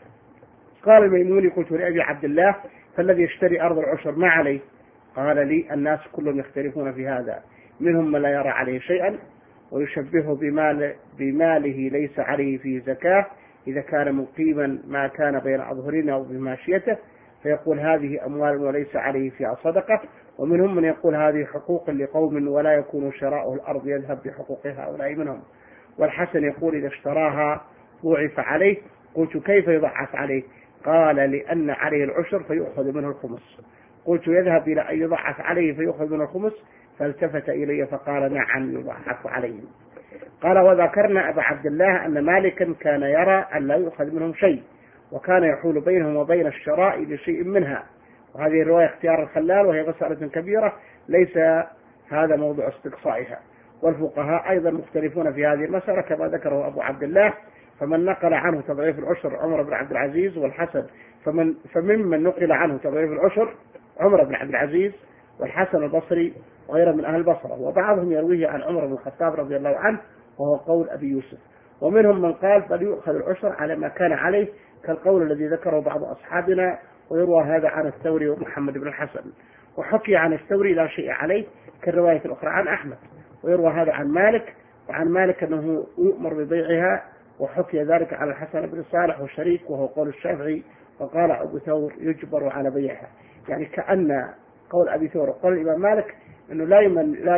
قال الميموني قلت لأبي عبد الله فالذي يشتري أرض العشر ما عليه؟ قال لي الناس كلهم يختلفون في هذا، منهم من لا يرى عليه شيئا ويشبهه بمال بماله ليس عليه فيه زكاة إذا كان مقيما ما كان بين أظهرنا أو بماشيته، فيقول هذه أموال وليس عليه فيها صدقة. ومنهم من يقول هذه حقوق لقوم ولا يكون شراء الأرض يذهب بحقوق هؤلاء منهم. والحسن يقول إذا اشتراها ضعف عليه. قلت كيف يضعف عليه؟ قال لأن عليه العشر فيؤخذ منه الخمس. قلت يذهب إلى أن يضعف عليه فيؤخذ منه الخمس؟ فالتفت إلي فقال نعم يضعف عليه. قال وذكرنا أبا عبد الله أن مالكا كان يرى أن لا يؤخذ منهم شيء، وكان يحول بينهم وبين الشراء لشيء منها، وهذه الرواية اختيار الخلال وهي مسألة كبيرة ليس هذا موضوع استقصائها. والفقهاء أيضا مختلفون في هذه المسألة كما ذكره أبو عبد الله، فمن نقل عنه تضعيف العشر عمر بن عبد العزيز والحسن، فمن فممن نقل عنه تضعيف العشر عمر بن عبد العزيز والحسن البصري وغيره من أهل البصرة، وبعضهم يرويه عن عمر بن الخطاب رضي الله عنه وهو قول أبي يوسف. ومنهم من قال بل يؤخذ العشر على ما كان عليه كالقول الذي ذكره بعض أصحابنا، ويروى هذا عن الثوري ومحمد بن الحسن. وحكي عن الثوري لا شيء عليه كالرواية الأخرى عن أحمد، ويروى هذا عن مالك، وعن مالك أنه يؤمر ببيعها، وحكي ذلك على الحسن بن صالح وشريك وهو قول الشافعي، وقال أبو ثور يجبر على بيعها. يعني كأن قول أبي ثور وقول الإمام مالك أنه لا يمن لا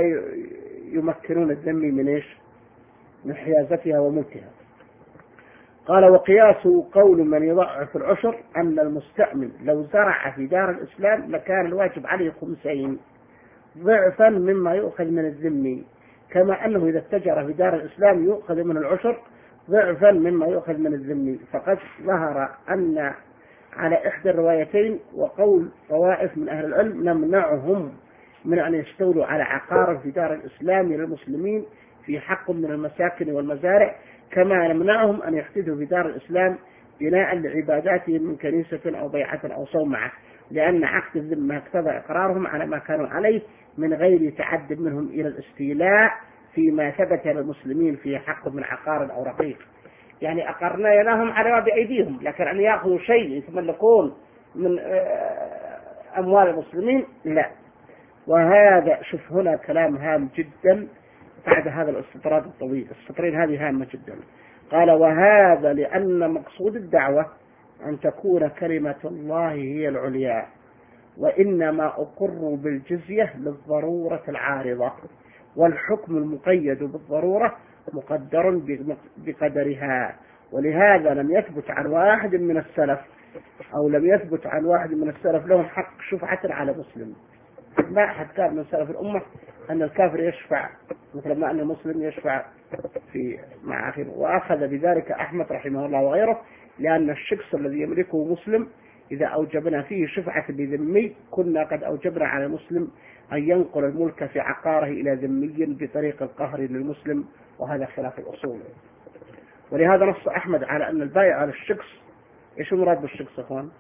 يمكنون الذمي من إيش؟ من حيازتها وملكها. قال وقياس قول من يضعف العشر أن المستأمن لو زرع في دار الإسلام لكان الواجب عليه خمسين ضعفا مما يؤخذ من الذمي، كما أنه إذا اتجر في دار الإسلام يؤخذ من العشر ضعفا مما يؤخذ من الذمي. فقد ظهر أن على إحدى الروايتين وقول طوائف من أهل العلم نمنعهم من أن يستولوا على عقار في دار الإسلام للمسلمين في حق من المساكن والمزارع، كما نمنعهم أن يحدثوا في دار الإسلام بناء لعباداتهم من كنيسة أو بيعة أو صومعة، لأن عقد الذمة اقتضى إقرارهم على ما كانوا عليه من غير تعد منهم إلى الاستيلاء فيما ثبت للمسلمين في حق من عقار أو رقيق. يعني أقرنا لهم على ما بأيديهم، لكن أن يأخذوا شيء يتملكون من أموال المسلمين لا. وهذا شوف هنا كلام هام جدا بعد هذا الاستطراد الطويل، السطرين هذه هامة جدا. قال وهذا لأن مقصود الدعوة أن تكون كلمة الله هي العليا، وإنما أقروا بالجزية للضرورة العارضة، والحكم المقيد بالضرورة مقدر بقدرها. ولهذا لم يثبت عن واحد من السلف أو لم يثبت عن واحد من السلف لهم حق شفعة على مسلم. ما أحد كان من سلف الأمة أن الكافر يشفع مثل ما أن المسلم يشفع في مع أخيه، وأخذ بذلك أحمد رحمه الله وغيره، لأن الشخص الذي يملكه مسلم إذا أوجبنا فيه شفعة بذمي كنا قد أوجبنا على المسلم أن ينقل الملك في عقاره إلى ذمي بطريق القهر للمسلم، وهذا خلاف الأصول. ولهذا نص أحمد على أن البايع على الشخص، إيش المراد بالشخص يا أخوان؟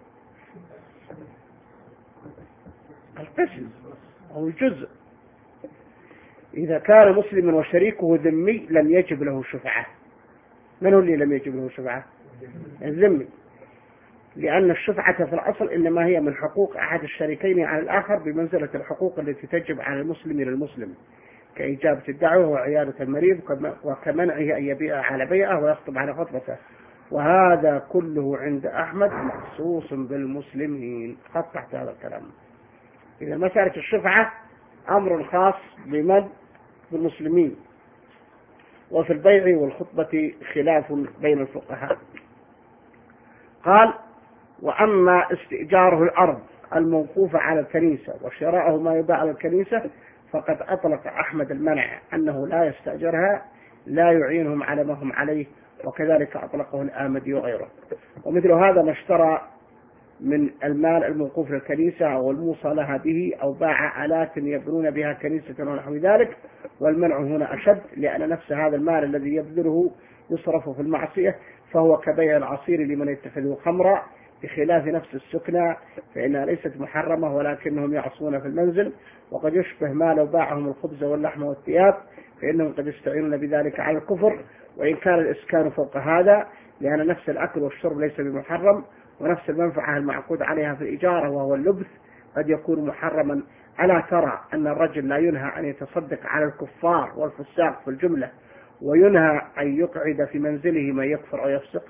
القسم أو الجزء. إذا كان مسلما وشريكه ذمي لم يجب له شفعة. من هو اللي لم يجب له شفعة؟ الذمي، لأن الشفعة في الأصل إنما هي من حقوق أحد الشريكين على الآخر بمنزلة الحقوق التي تجب على المسلم للمسلم، كإجابة الدعوة وعيادة المريض وكمنعه أن يبيع على بيعه ويخطب على خطبته. وهذا كله عند أحمد مخصوص بالمسلمين. خط تحت هذا الكلام. إذا مسألة الشفعة أمر خاص بمن؟ بالمسلمين. وفي البيع والخطبة خلاف بين الفقهاء. قال وأما استئجاره الأرض الموقوفة على الكنيسة وشراءه ما يباع على الكنيسة فقد أطلق أحمد المنع أنه لا يستأجرها، لا يعينهم على ما هم عليه، وكذلك أطلقه الآمدي وغيره. ومثل هذا ما اشترى من المال الموقوف للكنيسة أو الموصى لها به أو باع آلات يبنون بها كنيسة ونحو ذلك، والمنع هنا أشد، لأن نفس هذا المال الذي يبذله يصرف في المعصية، فهو كبيع العصير لمن يتخذه خمرا، بخلاف نفس السكنى فإنها ليست محرمة ولكنهم يعصون في المنزل. وقد يشبه ما لو باعهم الخبز واللحم والثياب، فإنهم قد يستعينون بذلك على الكفر، وإن كان الإسكان فوق هذا، لأن نفس الأكل والشرب ليس بمحرم، ونفس المنفعة المعقود عليها في الإجارة وهو اللبث قد يكون محرما. ألا ترى أن الرجل لا ينهى أن يتصدق على الكفار والفساق في الجملة، وينهى أن يقعد في منزله من يكفر أو يفسق؟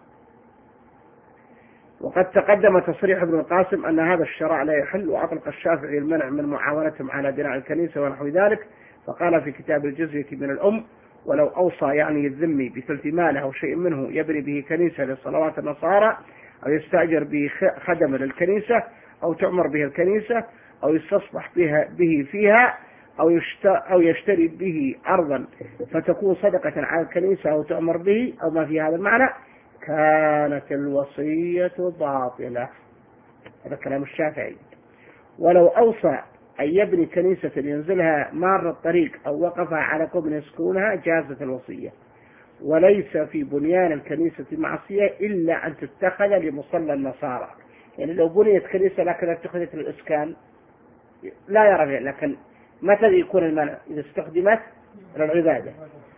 وقد تقدم تصريح ابن القاسم أن هذا الشراء لا يحل، وأطلق الشافعي المنع من معاونتهم على بناء الكنيسة ونحو ذلك، فقال في كتاب الجزية من الأم ولو أوصى يعني الذمي بثلث ماله أو شيء منه يبني به كنيسة لصلوات النصارى، أو يستأجر به خدم للكنيسة، أو تعمر به الكنيسة، أو يستصبح بها به فيها، أو أو يشتري به أرضا فتكون صدقة على الكنيسة أو تعمر به أو ما في هذا المعنى، كانت الوصية باطلة. هذا كلام الشافعي. ولو أوصى أن يبني كنيسة ينزلها مار الطريق أو وقفها على قوم يسكنونها جازت الوصية، وليس في بنيان الكنيسة معصية إلا أن تتخذ لمصلى النصارى. يعني لو بنيت كنيسة لكن اتخذت للإسكان لا يرى، لكن متى يكون المنع؟ إذا استخدمت للعبادة،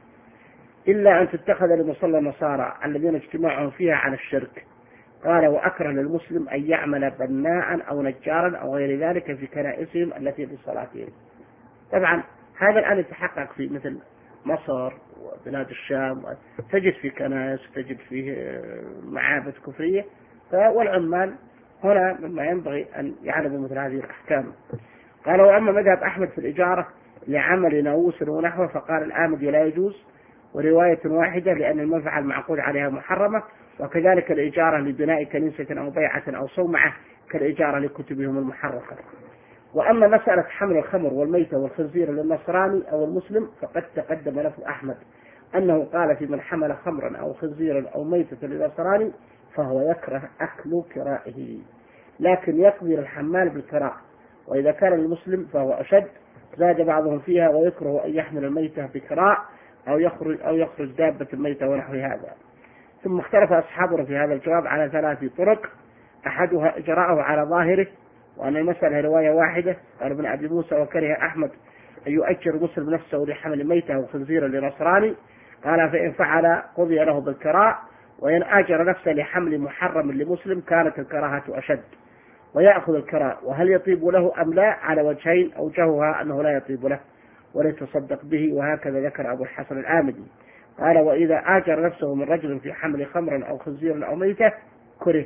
إلا أن تتخذ لمصلى النصارى الذين اجتماعهم فيها عن الشرك. قال وأكره للمسلم أن يعمل بناء أو نجارا أو غير ذلك في كنائسهم التي في صلاتهم. طبعا هذا الآن يتحقق في مثل مصر وبلاد الشام، تجد في كنائس، تجد فيه معابد كفرية، والعمال هنا مما ينبغي أن يعلموا مثل هذه الأحكام. قال وأما مذهب أحمد في الإجارة لعمل ناووس ونحوه فقال الآمدي لا يجوز، ورواية واحدة لأن المنفعة المعقود عليها محرمة، وكذلك الإجارة لبناء كنيسة أو بيعة أو صومعة كالإجارة لكتبهم المحرقة. وأما مسألة حمل الخمر والميتة والخنزير للنصراني أو المسلم فقد تقدم لفظ أحمد أنه قال في من حمل خمرا أو خنزيرا أو ميتة للنصراني فهو يكره أكل كرائه، لكن يقدر الحمال بالكراء، وإذا كان المسلم فهو أشد. زاد بعضهم فيها ويكره أن يحمل الميتة بكراء أو يخرج أو يخرج دابة الميتة ونحو هذا. ثم اختلف أصحابنا في هذا الجواب على ثلاث طرق، أحدها إجراءه على ظاهره وأن المسألة رواية واحدة. قال ابن أبي موسى وكره أحمد أن يؤجر مسلم نفسه لحمل ميتة وخنزيرا لنصراني، قال فإن فعل قضي له بالكراء، وإن آجر نفسه لحمل محرم لمسلم كانت الكراهة أشد، ويأخذ الكراء. وهل يطيب له أم لا؟ على وجهين، أوجهها أنه لا يطيب له ولا يتصدق به، وهكذا ذكر أبو الحسن الآمدي. قال وإذا آجر نفسه من رجل في حمل خمر أو خنزير أو ميتة كره،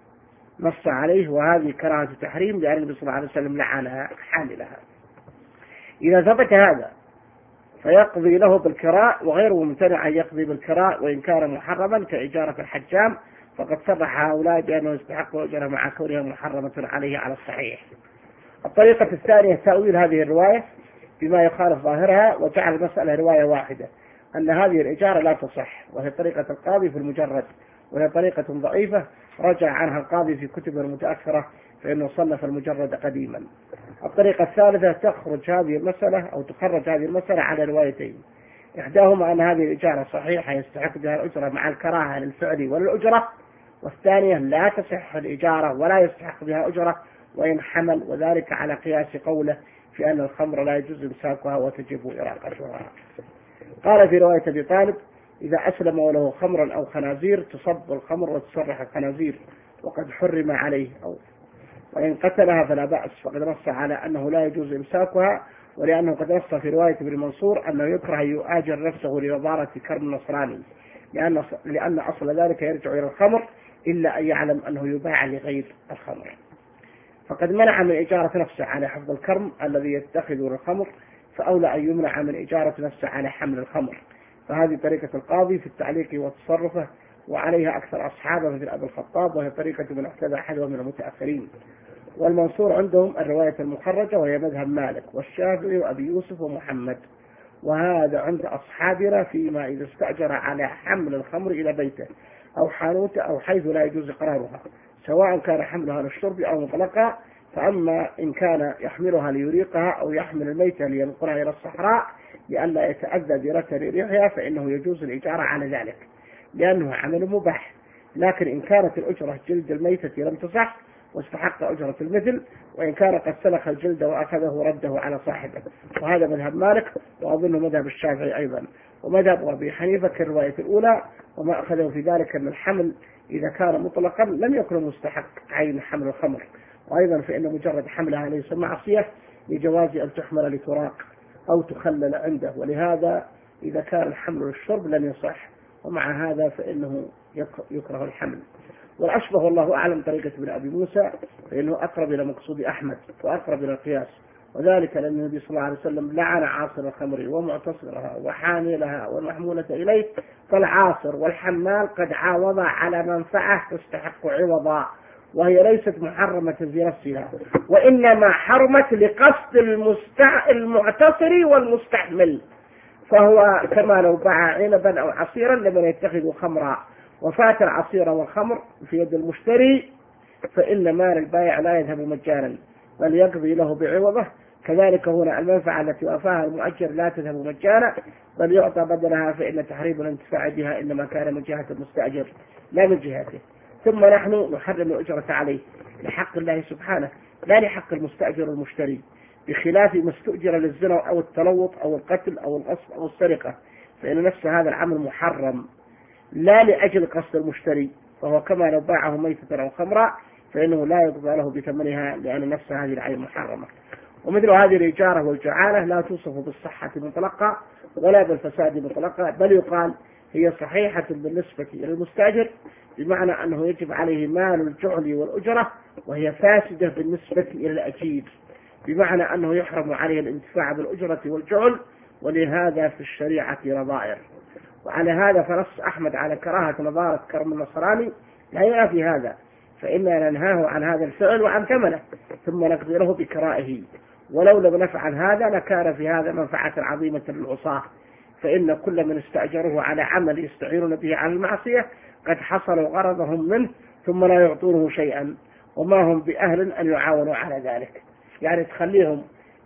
نص عليه، وهذه كراهة تحريم لأن النبي صلى الله عليه وسلم لعنها حاملها. إذا ثبت هذا فيقضي له بالكراء، وغير ممتنع أن يقضي بالكراء وإن كان محرما كإجارة الحجام، فقد صرح هؤلاء بأنه يستحق أجره مع كونها محرمة عليه على الصحيح. الطريقة الثانية تأويل هذه الرواية بما يخالف ظاهرها وجعل المسألة رواية واحدة، أن هذه الإجارة لا تصح، وهي طريقة القاضي في المجرد، وهي طريقة ضعيفة رجع عنها القاضي في كتبه المتأخرة فإنه صنف المجرد قديما. الطريقة الثالثة تخرج هذه المسألة أو تخرج هذه المسألة على روايتين، إحداهما أن هذه الإجارة صحيحة يستحق بها الأجرة مع الكراهة للفعل وللأجرة، والثانية لا تصح الإجارة ولا يستحق بها أجرة وإن حمل، وذلك على قياس قوله في أن الخمر لا يجوز إمساكها وتجب إراقتها. قال في رواية أبي طالب إذا أسلم وله خمرا أو خنازير تصب الخمر وتصرح الخنازير وقد حرم عليه، أو وإن قتلها فلا بأس، فقد نص على أنه لا يجوز إمساكها، ولأنه قد نص في رواية ابن منصور أنه يكره أن يؤاجر نفسه لنظارة كرم النصراني، لأن لأن أصل ذلك يرجع إلى الخمر إلا أن يعلم أنه يباع لغير الخمر. فقد منع من إجارة نفسه على حفظ الكرم الذي يتخذه للخمر، فأولى أن يمنع من إجارة نفسه على حمل الخمر. فهذه طريقة القاضي في التعليق وتصرفه، وعليها أكثر أصحابه مثل أبي الخطاب، وهي طريقة من احتذى أحدهم من المتأخرين. والمنصور عندهم الرواية المخرجة، وهي مذهب مالك والشافعي وأبي يوسف ومحمد، وهذا عند أصحابنا فيما إذا استأجر على حمل الخمر إلى بيته أو حانوته أو حيث لا يجوز إقرارها، سواء كان حملها للشرب أو مطلقا. فأما إن كان يحملها ليريقها أو يحمل الميتة لينقلها إلى الصحراء لئلا يتأذى برتل ريحها فإنه يجوز الإجارة على ذلك لأنه عمل مباح. لكن إن كانت الأجرة جلد الميتة لم تصح واستحق أجرة المثل، وإن كان قد سلخ الجلد وأخذه رده على صاحبه، وهذا مذهب مالك، وأظن مذهب الشافعي أيضا، ومذهب أبي حنيفة كالرواية الأولى. وما أخذه في ذلك أن الحمل إذا كان مطلقا لم يكن مستحق عين حمل الخمر، وأيضا فإن مجرد حملها ليس معصية لجواز أن تحمل لتراق أو تخلل عنده، ولهذا إذا كان الحمل للشرب لم يصح، ومع هذا فإنه يكره الحمل. والأشبه والله أعلم طريقة ابن أبي موسى، فإنه أقرب إلى مقصود أحمد وأقرب إلى القياس، وذلك لأن النبي صلى الله عليه وسلم لعن عاصر الخمر ومعتصرها وحاملها والمحمولة إليه، فالعاصر والحمال قد عاوض على منفعة تستحق عوضا، وهي ليست محرمة في نفسها، وإنما حرمت لقصد المستع... المعتصر والمستحمل، فهو كما لو باع عنبا أو عصيرا لمن يتخذ خمرا، وفات العصير والخمر في يد المشتري فإن مال البائع لا يذهب مجانا بل يقضي له بعوضه. كذلك هنا المنفعة التي وافاها المؤجر لا تذهب مجانا بل يعطى بدلها، فإن تحريم الانتفاع بها إنما كان من جهة المستأجر لا من جهته. ثم نحن نحرم الأجرة عليه لحق الله سبحانه لا لحق المستأجر المشتري، بخلاف ما استؤجر للزنا أو التلوط أو القتل أو الغصب أو السرقة، فإن نفس هذا العمل محرم لا لأجل قصد المشتري، فهو كما لو باعه ميتة أو خمرا فإنه لا يقضى له بثمنها لأن نفس هذه العين محرمة. ومثل هذه الإجارة والجعالة لا توصف بالصحة مطلقة ولا بالفساد مطلقة، بل يقال هي صحيحة بالنسبة إلى المستأجر، بمعنى أنه يجب عليه مال الجعل والأجرة، وهي فاسدة بالنسبة إلى الأجير، بمعنى أنه يحرم عليه الانتفاع بالأجرة والجعل، ولهذا في الشريعة نظائر. وعلى هذا فنص أحمد على كراهة نظارة كرم النصراني لا ينافي هذا، فإننا ننهاه عن هذا الفعل وعن ثمنه ثم نقضي له بكرائه، ولو لم نفعل هذا لكان في هذا منفعة عظيمة للعصاة، فإن كل من استأجره على عمل يستعينون به على المعصية قد حصلوا غرضهم منه ثم لا يعطونه شيئا، وما هم بأهل أن يعاونوا على ذلك، يعني تخليهم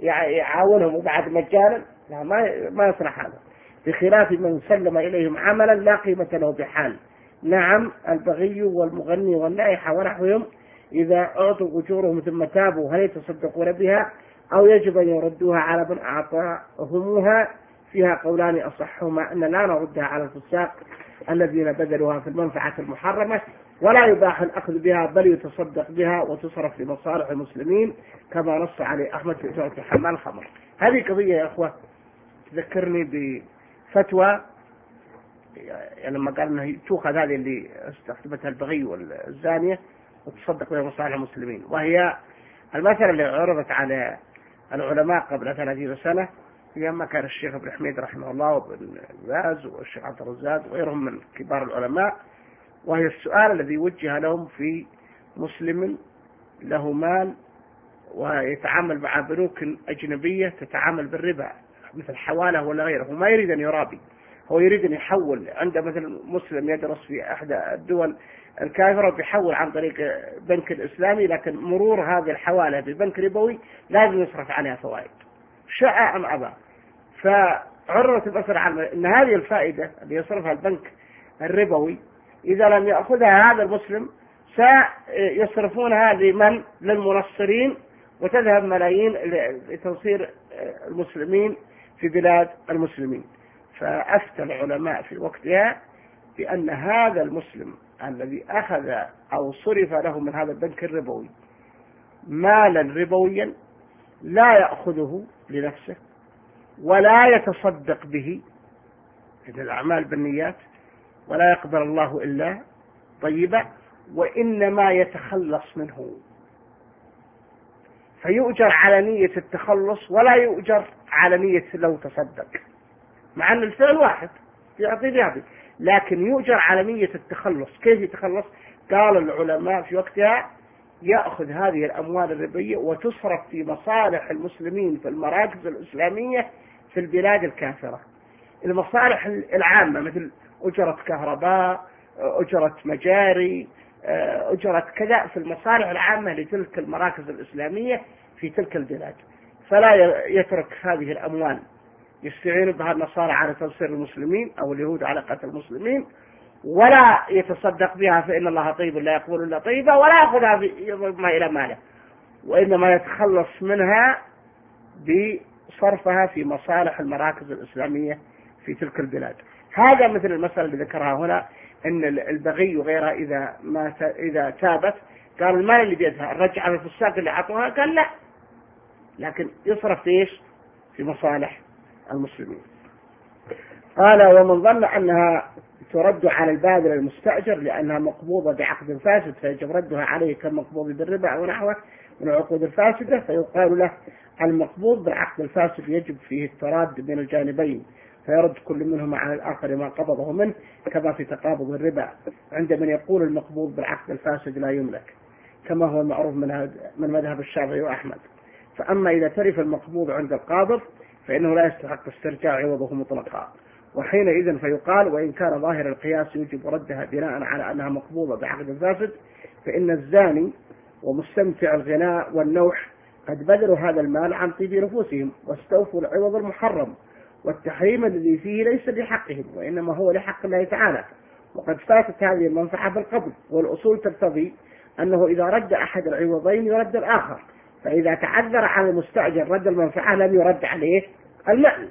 يعاونهم وبعد مجانا، لا ما ما يصلح هذا، بخلاف من سلم إليهم عملا لا قيمة له بحال. نعم البغي والمغني والنائحة ونحوهم إذا أعطوا أجورهم ثم تابوا هل يتصدقون بها أو يجب أن يردوها على من أعطاهموها؟ فيها قولان أصحهما أن لا نردها على الفساق الذين بذلوها في المنفعة المحرمة، ولا يباح الأخذ بها بل يتصدق بها وتصرف لمصالح المسلمين كما نص عليه أحمد في إجارة حمال الخمر. هذه قضية يا أخوة تذكرني بفتوى يعني لما قال انه تؤخذ هذه اللي استخدمتها البغي والزانية وتصدق بها مصالح المسلمين، وهي المسألة اللي عرضت على العلماء قبل ثلاثين سنة أيام ما كان الشيخ ابن حميد رحمه الله وابن باز والشيخ عبد الرزاق وغيرهم من كبار العلماء، وهي السؤال الذي وجه لهم في مسلم له مال ويتعامل مع بنوك أجنبية تتعامل بالربا مثل حوالة ولا غيره، وما يريد أن يرابي، هو يريد أن يحول. عند مثل مسلم يدرس في إحدى الدول الكافرة بيحول عن طريق بنك الإسلامي، لكن مرور هذه الحوالة ببنك ربوي لازم يصرف عليها فوائد شاء أم أبى. فعرضت المسألة على أن هذه الفائدة اللي يصرفها البنك الربوي إذا لم يأخذها هذا المسلم سيصرفونها لمن؟ للمنصرين، وتذهب ملايين لتنصير المسلمين في بلاد المسلمين. فأفتى العلماء في وقتها بأن هذا المسلم الذي أخذ أو صرف له من هذا البنك الربوي مالا ربويا لا يأخذه لنفسه ولا يتصدق به في الأعمال بالنيات ولا يقبل الله إلا طيبة، وإنما يتخلص منه، فيؤجر على نية التخلص ولا يؤجر على نية لو تصدق، مع أن الفعل واحد يعطي بيعطي، لكن يؤجر على نية التخلص. كيف يتخلص؟ قال العلماء في وقتها يأخذ هذه الأموال الربوية وتصرف في مصالح المسلمين في المراكز الإسلامية في البلاد الكافرة، المصالح العامة مثل أجرة كهرباء، أجرة مجاري، أجرة كذا، في المصالح العامة لتلك المراكز الإسلامية في تلك البلاد، فلا يترك هذه الأموال يستعين بها النصارى على تنصير المسلمين أو اليهود على قتل المسلمين، ولا يتصدق بها فإن الله طيب لا يقبل إلا طيبا، ولا يأخذها يضمها إلى ماله، وإنما يتخلص منها بصرفها في مصالح المراكز الإسلامية في تلك البلاد. هذا مثل المسألة اللي ذكرها هنا، أن البغي وغيرها إذا ما إذا تابت قال المال اللي بيدها الرجع على الفساق اللي عطوها، قال لا، لكن يصرف إيش؟ في مصالح المسلمين. قال ومن ظن أنها ترد على البادل المستأجر لأنها مقبوضة بعقد فاسد فيجب ردها عليه كالمقبوض بالربا أو نحوه من العقود الفاسدة، فيقال له المقبوض بالعقد الفاسد يجب فيه التراد بين الجانبين، فيرد كل منهما على الآخر ما قبضه منه، كما في تقابض الربا عند من يقول المقبوض بالعقد الفاسد لا يملك، كما هو معروف من من مذهب الشافعي وأحمد. فأما إذا ترف المقبوض عند القابض فإنه لا يستحق استرجاع عوضه مطلقا، وحينئذ فيقال وإن كان ظاهر القياس يجب ردها بناء على أنها مقبوضة بعقد فاسد، فإن الزاني ومستمتع الغناء والنوح قد بذلوا هذا المال عن طيب نفوسهم واستوفوا العوض المحرم، والتحريم الذي فيه ليس لحقهم وإنما هو لحق الله تعالى، وقد فاتت هذه المنفعة بالقبض، والأصول تقتضي أنه إذا رد أحد العوضين يرد الآخر، فإذا تعذر على المستأجر رد المنفعة لم يرد عليه المال.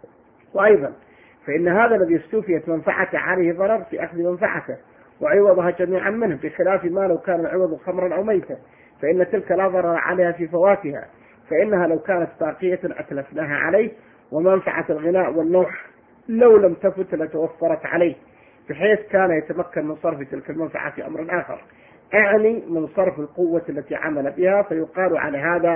وأيضا فإن هذا الذي استوفيت منفعته عليه ضرر في أخذ منفعته وعوضها جميعا منه، بخلاف ما لو كان العوض خمرا أو ميتا فإن تلك لا ضرر عليها في فواتها، فإنها لو كانت باقية أتلفناها عليه، ومنفعة الغناء والنوح لو لم تفت لتوفرت عليه، بحيث كان يتمكن من صرف تلك المنفعة في أمر آخر، أعني من صرف القوة التي عمل بها، فيقال على هذا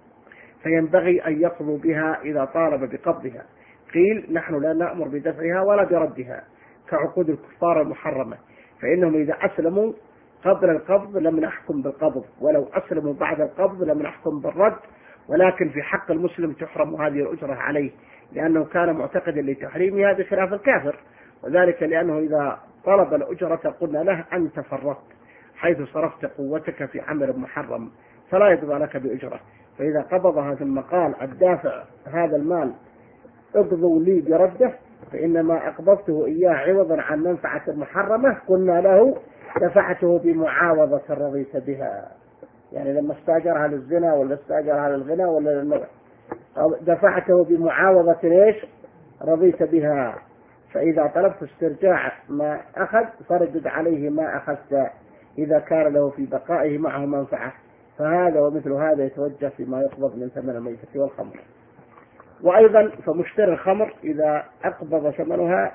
فينبغي أن يقضوا بها إذا طالب بقبضها. قيل نحن لا نأمر بدفعها ولا بردها كعقود الكفار المحرمة، فإنهم إذا أسلموا قبل القبض لم نحكم بالقبض، ولو أسلموا بعد القبض لم نحكم بالرد، ولكن في حق المسلم تحرم هذه الأجرة عليه لأنه كان معتقدا لتحريمها بخلاف الكافر، وذلك لأنه إذا طلب الأجرة قلنا له أنت فرطت حيث صرفت قوتك في عمل محرم فلا يضع لك بأجرة، فإذا قبضها ثم قال الدافع هذا المال اقضوا لي برده فإنما أقبضته إياه عوضا عن منفعة محرمة قلنا له دفعته بمعاوضة رضيت بها، يعني لما استاجرها للزنا ولا استاجرها للغنى ولا للنوع دفعته بمعاوضة ليش؟ رضيت بها. فإذا طلبت استرجاع ما أخذ فردد عليه ما أخذت إذا كان له في بقائه معه منفعة، فهذا ومثل هذا يتوجه فيما يقبض من ثمن الميتة والخمر. وأيضا فمشتري الخمر إذا أقبض ثمنها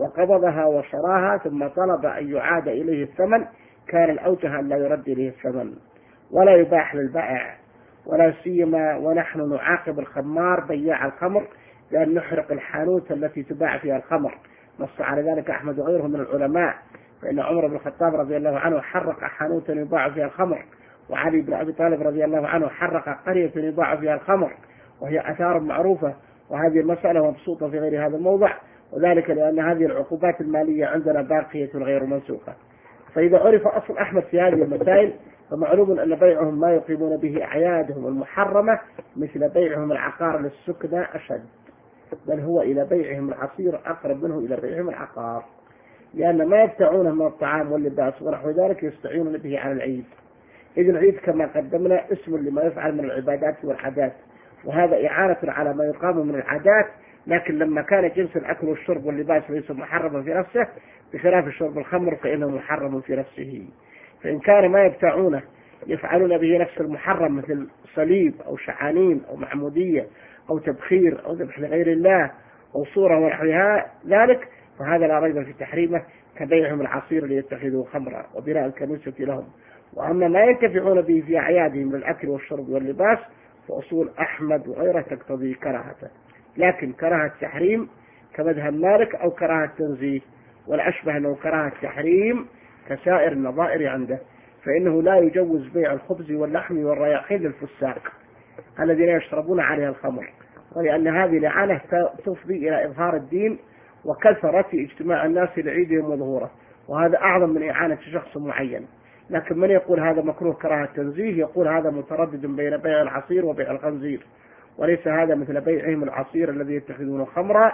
وقبضها وشراها ثم طلب أن يعاد إليه الثمن كان الأوجه أن لا يرد إليه الثمن ولا يباح للبائع، ولا سيما ونحن نعاقب الخمار بياع الخمر لأن نحرق الحانوت التي تباع فيها الخمر. نص على ذلك أحمد وغيره من العلماء، فإن عمر بن الخطاب رضي الله عنه حرق حانوتا يباع فيها الخمر، وعلي بن أبي طالب رضي الله عنه حرق قرية يباع فيها الخمر، وهي آثار معروفة. وهذه المسألة مبسوطة في غير هذا الموضع، وذلك لأن هذه العقوبات المالية عندنا باقية غير منسوخة. فإذا عرف أصل أحمد في هذه المسائل فمعلوم أن بيعهم ما يقيمون به أعيادهم المحرمة مثل بيعهم العقار للسكنى أشد، بل هو إلى بيعهم العصير أقرب منه إلى بيعهم العقار، لأن ما يبتعونه من الطعام واللباس ونحو ذلك يستعينون به على العيد. إذ العيد كما قدمنا اسم لما يفعل من العبادات والعادات، وهذا إعانة على ما يقام من العادات، لكن لما كان جنس الأكل والشرب واللباس ليس محرما في نفسه بخلاف شرب الخمر فإنه محرم في نفسه. فإن كان ما يبتعونه يفعلون به نفس المحرم مثل صليب أو شعانين أو معمودية أو تبخير أو ذبح لغير الله أو صورة ونحوها ذلك، فهذا لا ريب في تحريمه كبيعهم العصير ليتخذوا خمرا وبناء الكنيسة لهم. وأما ما ينتفعون به في أعيادهم من الأكل والشرب واللباس فأصول أحمد وغيره تقتضي كراهته، لكن كراهة تحريم كمذهب مالك أو كراهة تنزيه، والأشبه أنه كراهة تحريم كسائر النظائر عنده، فإنه لا يجوز بيع الخبز واللحم والرياحين للفساق الذين يشربون عليها الخمر، ولأن هذه الإعانة تفضي إلى إظهار الدين وكثرة اجتماع الناس لعيدهم وظهوره، وهذا أعظم من إعانة شخص معين. لكن من يقول هذا مكروه كراهة تنزيه يقول هذا متردد بين بيع العصير وبيع الخنزير، وليس هذا مثل بيعهم العصير الذي يتخذونه خمرا،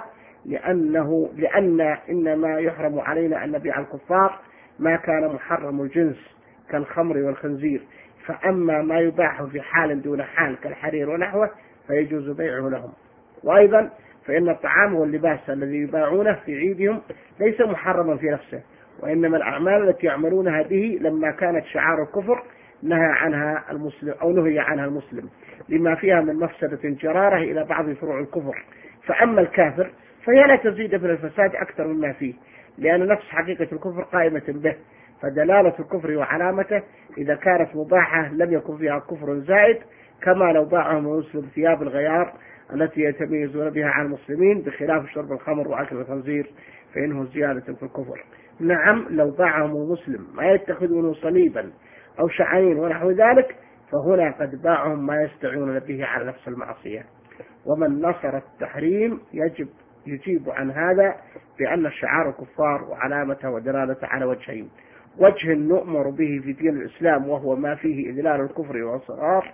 لأنه لأن إنما يحرم علينا أن نبيع الكفار ما كان محرم الجنس كالخمر والخنزير، فأما ما يباح في حال دون حال كالحرير ونحوه فيجوز بيعه لهم. وأيضا فإن الطعام واللباس الذي يباعونه في عيدهم ليس محرما في نفسه، وإنما الأعمال التي يعملونها به لما كانت شعار الكفر نهى عنها المسلم أو نهي عنها المسلم لما فيها من مفسدة جرارة إلى بعض فروع الكفر. فأما الكافر فهي لا تزيد في الفساد أكثر مما فيه، لأن نفس حقيقة الكفر قائمة به، فدلالة الكفر وعلامته إذا كانت مباحة لم يكن فيها كفر زائد، كما لو باعهم المسلم ثياب الغيار التي يتميزون بها عن المسلمين بخلاف شرب الخمر وأكل الخنزير فإنه زيادة في الكفر. نعم لو باعهم المسلم ما يتخذونه صليبا أو شعانين ونحو ذلك فهنا قد باعهم ما يستعينون به على نفس المعصية. ومن نصر التحريم يجب يجيب عن هذا بأن شعار الكفار وعلامته ودلالته على وجهين: وجه نؤمر به في دين الإسلام وهو ما فيه إذلال الكفر والصغار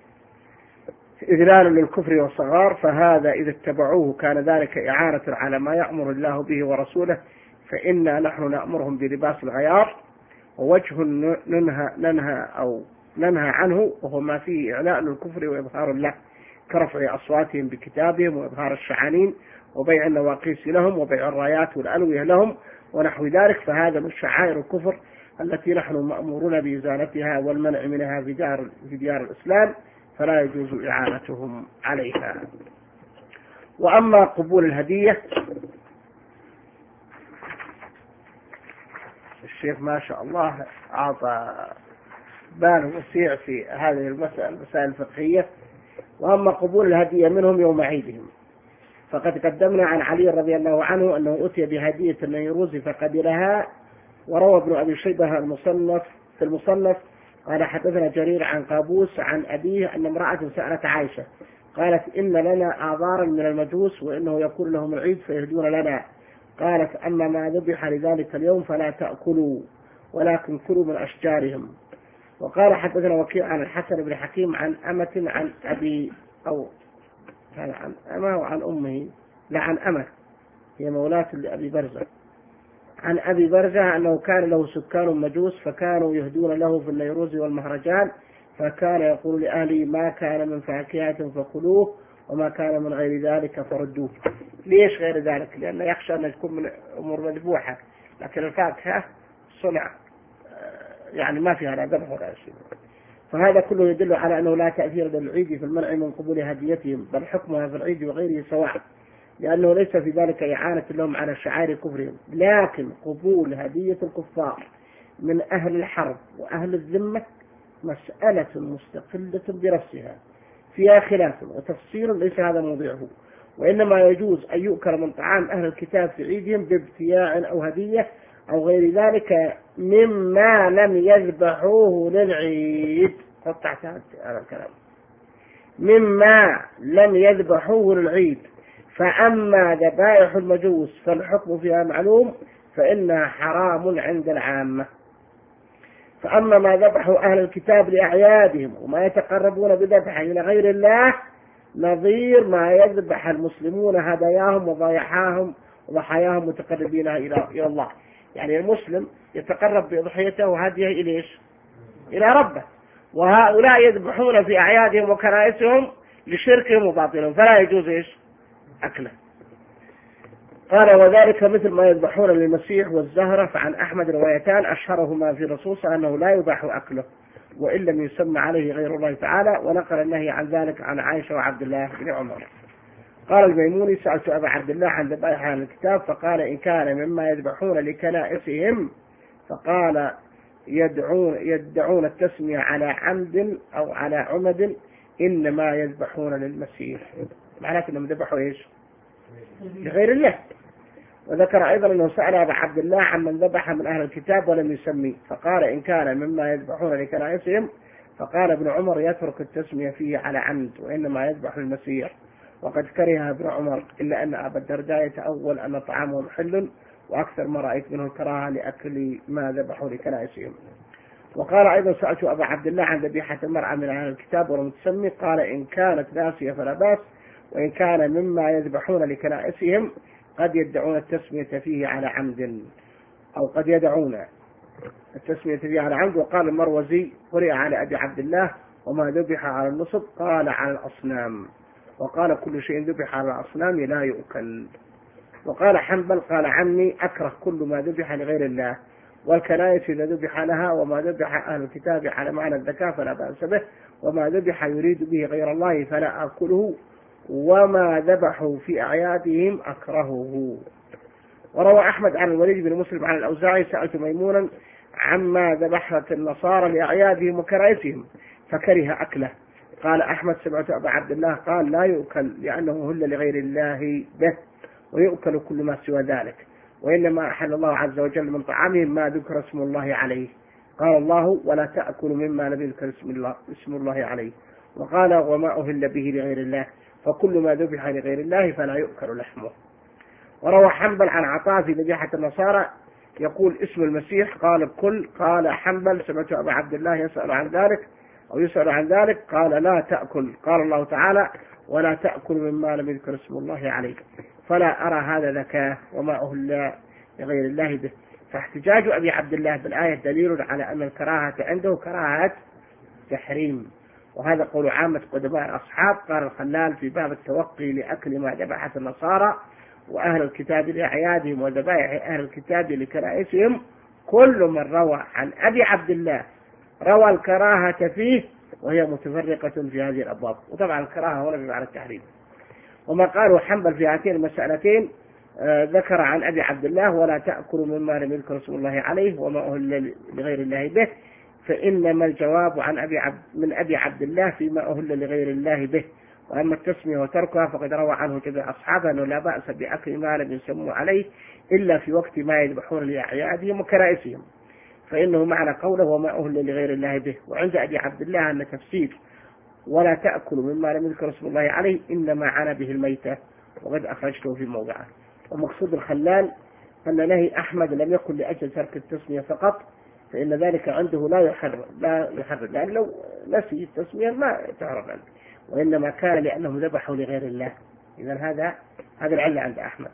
إذلال للكفر والصغار، فهذا إذا اتبعوه كان ذلك إعانة على ما يأمر الله به ورسوله، فإنا نحن نأمرهم بلباس الغيار. ووجه ننهى, ننهى أو ننهى عنه وهو ما فيه إعلاء للكفر وإظهار له كرفع أصواتهم بكتابهم وإظهار الشعانين وبيع النواقيس لهم وبيع الرايات والألوية لهم ونحو ذلك، فهذا من شعائر الكفر التي نحن مأمورون بإزالتها والمنع منها في ديار, في ديار الإسلام، فلا يجوز إعانتهم عليها. وأما قبول الهدية، الشيخ ما شاء الله أعطى بال وسيع في هذه المسائل المسائل الفقهية. وأما قبول الهدية منهم يوم عيدهم فقد قدمنا عن علي رضي الله عنه أنه أتي بهدية النيروز فقبلها. وروى ابن أبي شيبة المصنف في المصنف قال حدثنا جرير عن قابوس عن أبيه أن امرأة سألت عائشة قالت إن لنا أعذارا من المجوس وإنه يكون لهم العيد فيهدون لنا، قالت أما ما ذبح لذلك اليوم فلا تأكلوا ولكن كلوا من أشجارهم. وقال حدثنا وكيع عن الحسن بن حكيم عن أمة عن أبي أو كان عن أمه وعن أمه لا عن أمه هي مولاة لأبي برزة عن أبي برزة أنه كان له سكان مجوس فكانوا يهدون له في النيروز والمهرجان، فكان يقول لأهلي ما كان من فاكهة فكلوه وما كان من غير ذلك فردوه. ليش غير ذلك؟ لأنه يخشى أن تكون من أمور مذبوحة، لكن الفاكهة صنع يعني ما فيها لا ذبح ولا شيء. فهذا كله يدل على أنه لا تأثير للعيد في المنع من قبول هديتهم، بل حكمها في العيد وغيره سواء، لأنه ليس في ذلك إعانة لهم على شعائر كفرهم، لكن قبول هدية الكفار من أهل الحرب وأهل الذمة مسألة مستقلة بنفسها فيها خلاف وتفسير ليس هذا موضوعه، وإنما يجوز أن يؤكل من طعام أهل الكتاب في عيدهم بابتياع أو هدية أو غير ذلك مما لم يذبحوه للعيد. قطعت هذا الكلام، مما لم يذبحوه للعيد. فأما ذبائح المجوس فالحكم فيها معلوم فإنها حرام عند العامة. فأما ما ذبحوا أهل الكتاب لأعيادهم وما يتقربون بذبحه إلى غير الله نظير ما يذبح المسلمون هداياهم وضيحاهم وضحاياهم متقربين إلى إلى الله. يعني المسلم يتقرب بأضحيته وهديه إليش؟ إلى ربه، وهؤلاء يذبحون في أعيادهم وكنائسهم لشركهم وباطلهم فلا يجوز إيش؟ أكله. قال وذلك مثل ما يذبحون للمسيح والزهرة، فعن أحمد روايتان أشهرهما في الرسول أنه لا يباح أكله وإن لم يسمى عليه غير الله تعالى، ونقل النهي عن ذلك عن عائشة وعبد الله بن عمر. قال الميموني سألت أبا عبد الله عن ذبائح أهل الكتاب فقال إن كان مما يذبحون لكنائسهم فقال يدعون, يدعون التسمية على عمد أو على عمد إنما يذبحون للمسيح، معناته أنهم ذبحوا إيش؟ لغير الله. وذكر أيضا أنه سأل أبا عبد الله عن من ذبح من أهل الكتاب ولم يسمي فقال إن كان مما يذبحون لكنائسهم فقال ابن عمر يترك التسمية فيه على عمد وإنما يذبح للمسيح، وقد كره ابن عمر إلا أن أبا الدرداء يتأول أن طعامهم حل وأكثر ما رأيت منه الكراهة لأكل ما ذبحوا لكنائسهم. وقال أيضا سألت أبا عبد الله عن ذبيحة المرأة من أهل الكتاب ولم تسمي قال إن كانت ناسية فلا بأس، وإن كان مما يذبحون لكنائسهم قد يدعون التسمية فيه على عمد أو قد يدعون التسمية فيه على عمد. وقال المروزي قرئ على أبي عبد الله وما ذبح على النصب قال على الأصنام، وقال كل شيء ذبح على الأصنام لا يؤكل. وقال حنبل قال عمي أكره كل ما ذبح لغير الله، والكنائس إذا ذبح لها وما ذبح أهل الكتاب على معنى الذكاء فلا بأس به، وما ذبح يريد به غير الله فلا أكله، وما ذبحوا في أعيادهم أكرهه. وروى أحمد عن الوليد بن مسلم عن الأوزاعي سألت ميمونا عما ذبحت النصارى لأعيادهم وكنائسهم فكره أكله. قال أحمد سمعت أبا عبد الله قال لا يؤكل لأنه هل لغير الله به، ويؤكل كل ما سوى ذلك، وإنما أحل الله عز وجل من طعامهم ما ذكر اسم الله عليه. قال الله ولا تأكل مما لم يذكر اسم الله, اسم الله عليه. وقال وما أهل به لغير الله، فكل ما ذبح لغير الله فلا يؤكل لحمه. وروى حنبل عن عطاء في ذبيحة النصارى يقول اسم المسيح قال الكل. قال حنبل سمعت أبا عبد الله يسأل عن ذلك أو يسأل عن ذلك قال لا تأكل، قال الله تعالى ولا تأكل مما لم يذكر اسم الله عليه، فلا أرى هذا ذكاء وما أهل لغير الله به. فاحتجاج أبي عبد الله بالآية دليل على أن الكراهة عنده كراهة تحريم، وهذا قول عامة قدماء الأصحاب. قال الخلال في باب التوقي لأكل ما ذبحت النصارى وأهل الكتاب لأعيادهم وذبائح أهل الكتاب لكنائسهم كل من روى عن أبي عبد الله روى الكراهة فيه وهي متفرقة في هذه الأبواب. وطبعا الكراهة هنا بمعنى التحريم. وما قالوا حنبل في هاتين المسألتين آه ذكر عن أبي عبد الله ولا تأكلوا مما لم يذكر اسم الله عليه وما أهل لغير الله به، فإنما الجواب عن أبي عبد من أبي عبد الله فيما أهل لغير الله به. وأما التسمية وتركها فقد روى عنه جميع أصحابه أنه لا بأس بأكل ما لم يسموا عليه إلا في وقت ما يذبحون لأعيادهم وكنائسهم، فإنه معنى قوله وما أهل لغير الله به. وعند أبي عبد الله أن تفسير ولا تأكل مما لم يذكر اسم الله عليه إنما عانى به الميتة، وقد أخرجته في موضعه. ومقصود الخلال أن نهي أحمد لم يكن لأجل ترك التسمية فقط، فإن ذلك عنده لا يحرم لا يحرم لأن لو نسي التسمية ما تعرف عنه، وإنما كان لأنهم ذبحوا لغير الله. إذا هذا هذا العلة عند أحمد،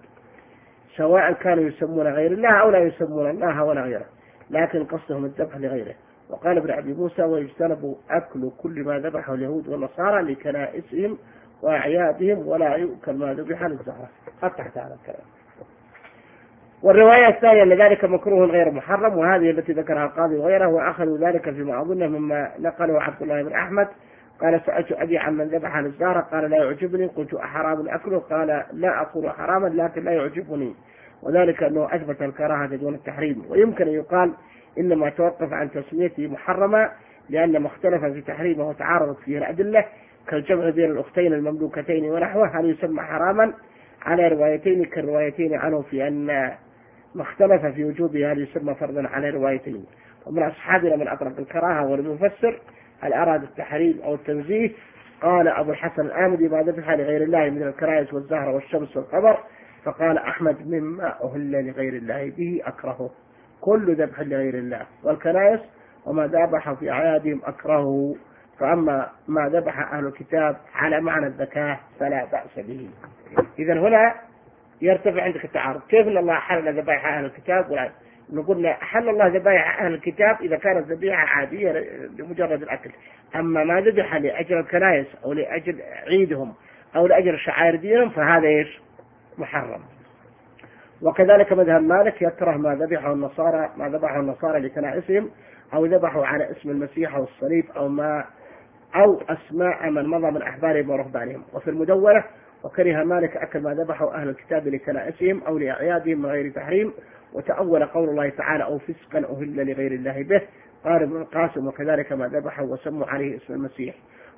سواء كانوا يسمون غير الله أو لا يسمون الله ولا غيره، لكن قصدهم الذبح لغيره. وقال ابن أبي موسى ويجتنبوا أكل كل ما ذبحه اليهود والنصارى لكنائسهم وأعيادهم ولا يؤكل ما ذبح للزهرة. قد تحت هذا الكلام. والرواية الثانية أن ذلك مكروه غير محرم، وهذه التي ذكرها القاضي وغيره، وأخذوا ذلك فيما أظنه مما نقله عبد الله بن أحمد قال سألت أبي عن من ذبح للزهرة قال لا يعجبني، قلت أحرام أكله؟ قال لا أقول حراما لكن لا يعجبني، وذلك أنه أثبت الكراهة دون التحريم. ويمكن أن يقال إنما توقف عن تسميته محرما لأن ما اختلف في تحريمه وتعارضت فيه الأدلة كالجمع بين الأختين المملوكتين ونحوه، هل يسمى حراما على روايتين كالروايتين عنه في أن ما اختلف في وجوبه هل يسمى فرضا على روايتين. ومن أصحابنا من أطلق الكراهة ولم يفسر هل أراد التحريم أو التنزيه. قال أبو الحسن الآمدي ما ذبح لغير الله من الكرائس والزهر والشمس والقمر، فقال أحمد مما أهل لغير الله به أكرهه، كل ذبح لغير الله، والكنائس وما ذبح في أعيادهم أكرهه، فأما ما ذبح أهل الكتاب على معنى الذكاة فلا بأس به. إذن هنا يرتفع عندك التعارض، كيف أن الله حل ذبائح أهل الكتاب؟ ولا نقول حل الله ذبائح أهل الكتاب إذا كانت ذبيحة عادية لمجرد الأكل، أما ما ذبح لأجل الكنائس أو لأجل عيدهم أو لأجل شعائر دينهم فهذا إيش؟ محرم. وكذلك مذهب مالك يكره ما ذبحه النصارى ما ذبحه النصارى لكنائسهم أو ذبحوا على اسم المسيح أو الصليب أو ما أو أسماء من مضى من أحبارهم ورهبانهم. وفي المدونة وكره مالك أكل ما ذبحوا أهل الكتاب لكنائسهم أو لأعيادهم من غير تحريم، وتأول قول الله تعالى أو فسقا أهل لغير الله به. قال ابن القاسم وكذلك ما ذبحوا وسموا عليه اسم المسيح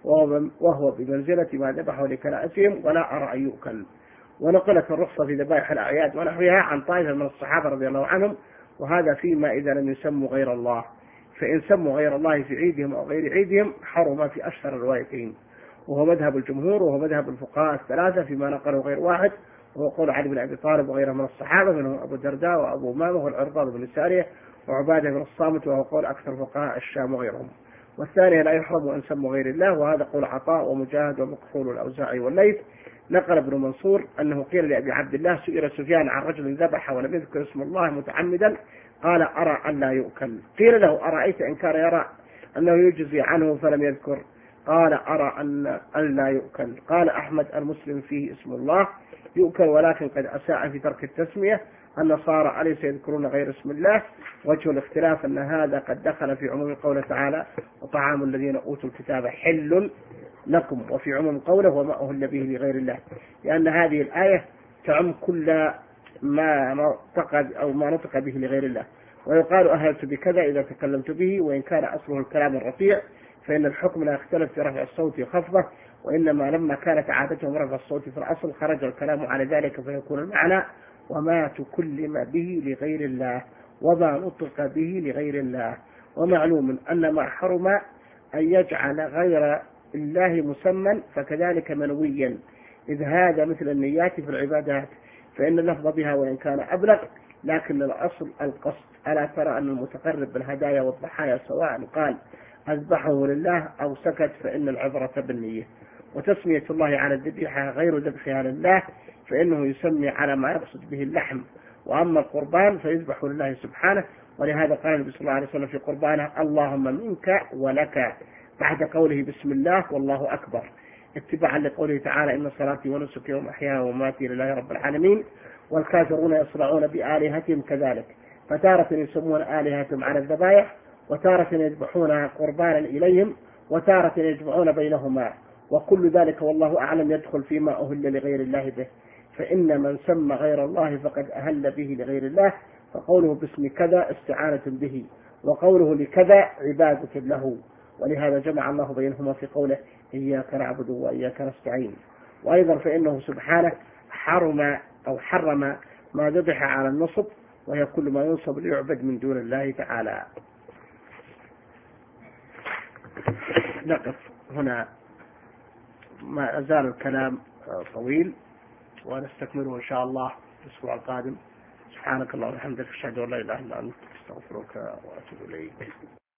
وهو بمنزلة ما ذبحوا لكنائسهم ولا أرى أن يؤكل. ونقلت الرخصة في ذبائح الأعياد ونحوها عن طائفة من الصحابة رضي الله عنهم، وهذا فيما إذا لم يسموا غير الله، فإن سموا غير الله في عيدهم أو غير عيدهم حرم في أشهر الروايتين، وهو مذهب الجمهور وهو مذهب الفقهاء الثلاثة فيما نقله غير واحد، وهو قول علي بن أبي طالب وغيره من الصحابة منهم أبو الدرداء وأبو أمامة والعرباض بن سارية وعبادة بن الصامت، وهو قول أكثر فقهاء الشام وغيرهم. والثانية لا يحرم أن سموا غير الله، وهذا قول عطاء ومجاهد ومكحول والأوزاعي والليث. نقل ابن منصور أنه قيل لأبي عبد الله سئل سفيان عن رجل ذبح ولم يذكر اسم الله متعمدا قال أرى أن لا يؤكل. قيل له أرأيت إن كان يرى أنه يجزي عنه فلم يذكر؟ قال أرى أن أن لا يؤكل. قال أحمد المسلم فيه اسم الله يؤكل ولكن قد أساء في ترك التسمية. النصارى أليس يذكرون غير اسم الله؟ وجه الاختلاف أن هذا قد دخل في عموم قوله تعالى وطعام الذين أوتوا الكتاب حل لكم، وفي عموم قوله وما أهل به لغير الله، لأن هذه الآية تعم كل ما نطق أو ما نطق به لغير الله. ويقال أهلت بكذا إذا تكلمت به، وإن كان أصله الكلام الرفيع فإن الحكم لا يختلف في رفع الصوت وخفضه، وإنما لما كانت عادتهم رفع الصوت في الأصل خرج الكلام على ذلك فيكون المعنى وما تكلم به لغير الله وما نطق به لغير الله. ومعلوم أن ما حرم أن يجعل غير الله مسمى فكذلك منويا، إذ هذا مثل النيات في العبادات، فإن اللفظ بها وإن كان أبلغ لكن الأصل القصد. ألا ترى أن المتقرب بالهدايا والضحايا سواء قال أذبحه لله أو سكت فإن العبرة بالنية. وتسمية الله على الذبيحة غير ذبحها لله، فإنه يسمي على ما يقصد به اللحم، وأما القربان فيذبح لله سبحانه. ولهذا قال النبي صلى الله عليه وسلم في قربانه اللهم منك ولك بعد قوله بسم الله والله أكبر، اتباعا لقوله تعالى إن صلاتي ونسكي ومحياي ومماتي لله رب العالمين. والكافرون يصرعون بآلهتهم كذلك، فتارة يسمون آلهتهم على الذبائح، وتارة يذبحون قربانا إليهم، وتارة يجمعون بينهما، وكل ذلك والله أعلم يدخل فيما أهل لغير الله به. فإن من سمى غير الله فقد أهل به لغير الله، فقوله باسم كذا استعانة به، وقوله لكذا عبادة له. ولهذا جمع الله بينهما في قوله إياك نعبد وإياك نستعين. وأيضا فإنه سبحانه حرم أو حرم ما ذبح على النصب، وهي كل ما ينصب ليعبد من دون الله تعالى. نقف هنا، ما أزال الكلام طويل ونستكمله إن شاء الله الأسبوع القادم. سبحانك اللهم وبحمدك أشهد أن لا إله إلا أنت أستغفرك وأتوب إليك.